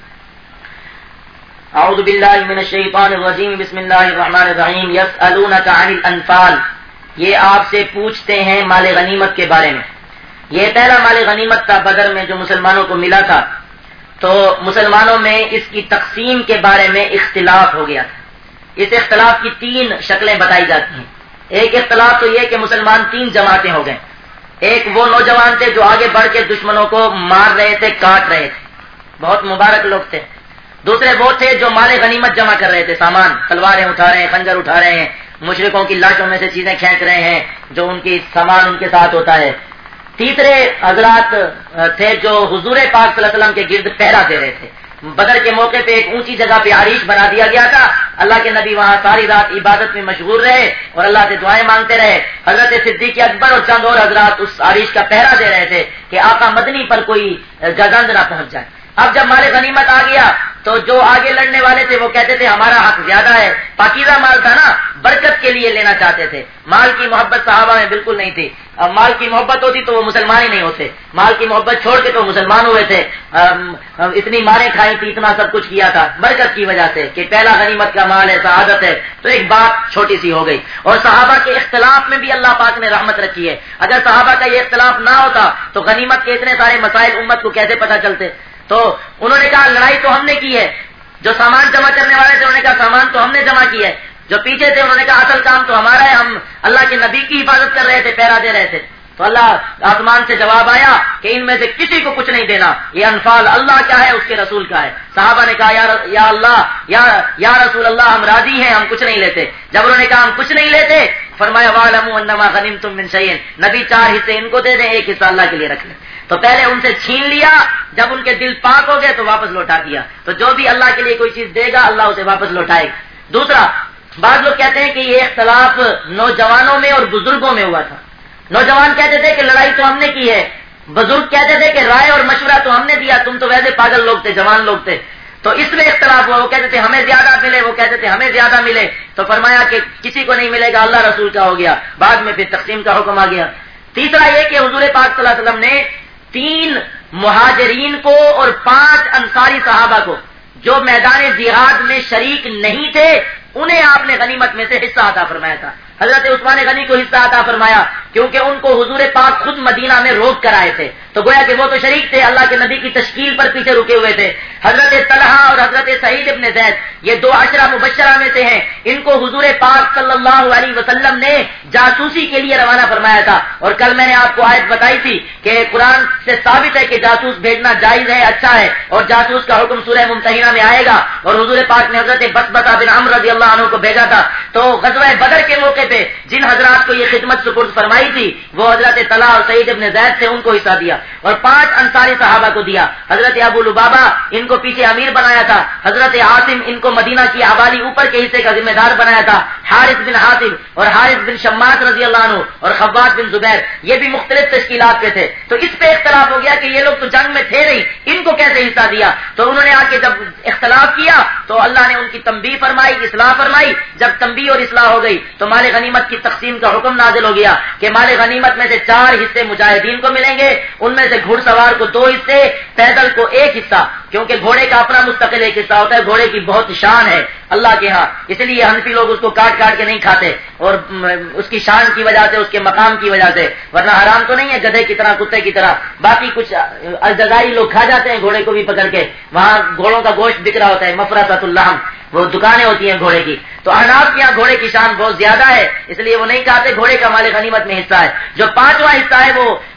اعوذ باللہ من الشیطان الرجیم، بسم اللہ الرحمن الرحیم۔ یسألونک عن الانفال، یہ آپ سے پوچھتے ہیں مال غنیمت کے بارے میں۔ یہ پہلا مال غنیمت تھا بدر میں جو مسلمانوں کو ملا تھا، تو مسلمانوں میں اس کی تقسیم کے بارے میں اختلاف ہو گیا تھا۔ اس اختلاف کی تین شکلیں بتائی جاتی ہیں۔ ایک اختلاف تو یہ کہ مسلمان تین جماعتیں ہو گئے، ایک وہ نوجوان تھے جو آگے بڑھ کے دشمنوں کو مار رہے تھے، کاٹ رہے تھے، بہت مبارک لوگ تھے۔ دوسرے وہ تھے جو مال غنیمت جمع کر رہے تھے، سامان، تلواریں اٹھا رہے ہیں، خنجر اٹھا رہے ہیں، مشرکوں کی لاشوں میں سے چیزیں کھینچ رہے ہیں جو ان کی سامان ان کے ساتھ ہوتا ہے۔ تیسرے حضرات تھے جو حضور پاک صلی اللہ علیہ وسلم کے گرد پہرا دے رہے تھے۔ بدر کے موقع پہ ایک اونچی جگہ پہ عریش بنا دیا گیا تھا، اللہ کے نبی وہاں ساری رات عبادت میں مشغول رہے اور اللہ سے دعائیں مانگتے رہے۔ حضرت صدیق اکبر اور چند اور حضرات اس عریش کا پہرا دے رہے تھے کہ آقا مدنی پر کوئی گزند نہ پہنچ جائے۔ اب جب مال غنیمت آ گیا تو جو آگے لڑنے والے تھے وہ کہتے تھے ہمارا حق زیادہ ہے، پاکیزہ مال تھا نا، برکت کے لیے لینا چاہتے تھے۔ مال کی محبت صحابہ میں بالکل نہیں تھی، اب مال کی محبت ہوتی تو وہ مسلمان ہی نہیں ہوتے، مال کی محبت چھوڑ کے تو مسلمان ہوئے تھے، اتنی ماریں کھائی تھی، اتنا سب کچھ کیا تھا برکت کی وجہ سے کہ پہلا غنیمت کا مال ہے، سعادت ہے۔ تو ایک بات چھوٹی سی ہو گئی، اور صحابہ کے اختلاف میں بھی اللہ پاک نے رحمت رکھی ہے۔ اگر صحابہ کا یہ اختلاف نہ ہوتا تو غنیمت کے اتنے سارے مسائل امت کو کیسے پتہ چلتے؟ تو انہوں نے کہا لڑائی تو ہم نے کی ہے، جو سامان جمع کرنے والے تھے انہوں نے کہا سامان تو ہم نے جمع کیا ہے، جو پیچھے تھے انہوں نے کہا اصل کام تو ہمارا ہے، ہم اللہ کے نبی کی حفاظت کر رہے تھے، پہرا دے رہے تھے۔ تو اللہ آسمان سے جواب آیا کہ ان میں سے کسی کو کچھ نہیں دینا، یہ انفال اللہ کا ہے، اس کے رسول کا ہے۔ صحابہ نے کہا یا, یا اللہ یا, یا رسول اللہ ہم راضی ہیں، ہم کچھ نہیں لیتے۔ جب انہوں نے کہا ہم کچھ نہیں لیتے، فرمایا وَاعْلَمُوا أَنَّمَا غَنِمْتُم مِّن شَيْءٍ، نبی چار حصے ان کو دے دیں، ایک حصہ اللہ کے لیے رکھ لیں۔ تو پہلے ان سے چھین لیا، جب ان کے دل پاک ہو گئے تو واپس لوٹا دیا۔ تو جو بھی اللہ کے لیے کوئی چیز دے گا اللہ اسے واپس لوٹائے گا۔ دوسرا، بعض لوگ کہتے ہیں کہ یہ اختلاف نوجوانوں میں اور بزرگوں میں ہوا تھا۔ نوجوان کہتے تھے کہ لڑائی تو ہم نے کی ہے، بزرگ کہتے تھے کہ رائے اور مشورہ تو ہم نے دیا، تم تو ویسے پاگل لوگ تھے، جوان لوگ تھے، تو اس میں اختلاف ہوا۔ وہ کہتے تھے ہمیں زیادہ ملے، وہ کہتے تھے ہمیں زیادہ ملے، تو فرمایا کہ کسی کو نہیں ملے گا، اللہ رسول کا ہو گیا۔ بعد میں پھر تقسیم کا حکم آ گیا۔ تیسرا یہ کہ حضور پاک صلی اللہ علیہ وسلم نے تین مہاجرین کو اور پانچ انصاری صحابہ کو جو میدان جہاد میں شریک نہیں تھے انہیں آپ نے غنیمت میں سے حصہ عطا فرمایا تھا۔ حضرت عثمان غنی کو حصہ عطا فرمایا کیونکہ ان کو حضور پاک خود مدینہ میں روک کر آئے تھے، تو گویا کہ وہ تو شریک تھے، اللہ کے نبی کی تشکیل پر پیچھے رکے ہوئے تھے۔ حضرت طلحہ اور حضرت سعید ابن زید یہ دو عشرہ مبشرہ میں سے ہیں، ان کو حضور پاک صلی اللہ علیہ وسلم نے جاسوسی کے لیے روانہ فرمایا تھا۔ اور کل میں نے آپ کو آیت بتائی تھی کہ قرآن سے ثابت ہے کہ جاسوس بھیجنا جائز ہے، اچھا ہے، اور جاسوس کا حکم سورہ ممتحنہ میں آئے گا۔ اور حضور پاک نے حضرت بسبطہ بن عمرو رضی اللہ عنہ کو بھیجا تھا۔ تو غزوہ بدر کے موقع پہ جن حضرات کو یہ خدمت سپرد فرمائی تھی وہ حضرت طلحہ اور سعید ابن زید سے ان کو حصہ دیا، اور پانچ انصاری صحابہ کو دیا۔ حضرت ابو لبابہ ان کو پیچھے امیر بنایا تھا، حضرت عاصم ان کو مدینہ کی حوالی اوپر کے حصے کا ذمہ دار بنایا تھا، حارث بن حاتم اور حارث بن شماس رضی اللہ عنہ اور خباب بن زبیر یہ بھی مختلف تشکیلات کے تھے۔ تو اس پہ اختلاف ہو گیا کہ یہ لوگ تو جنگ میں تھے نہیں، ان کو کیسے حصہ دیا؟ تو انہوں نے آ کے جب اختلاف کیا تو اللہ نے ان کی تنبیہ فرمائی، اصلاح فرمائی۔ جب تنبیہ اور اصلاح ہو گئی تو مال غنیمت کی تقسیم کا حکم نازل ہو گیا کہ مال غنیمت میں سے چار حصے مجاہدین کو ملیں گے، ان میں سے گھڑ سوار کو دو حصے، پیدل کو ایک حصہ، کیونکہ گھوڑے کا اپنا مستقل ایک حصہ ہوتا ہے، گھوڑے کی بہت شان ہے اللہ کے ہاں، اس لیے حنفی لوگ اس کو کاٹ کاٹ کے نہیں کھاتے، اور اس کی شان کی وجہ سے، اس کے مقام کی وجہ سے، ورنہ حرام تو نہیں ہے گدھے کی طرح، کتے کی طرح۔ باقی کچھ الجزائری لوگ کھا جاتے ہیں گھوڑے کو بھی پکڑ کے، وہاں گھوڑوں کا گوشت بک رہا ہوتا ہے، مفرسۃ اللحم، وہ دکانیں ہوتی ہیں گھوڑے کی۔ تو احناف کے یہاں گھوڑے کی شان بہت زیادہ ہے، اس لیے وہ نہیں کہتے گھوڑے کا مال غنیمت میں حصہ ہے۔ جو پانچواں حصہ ہے وہ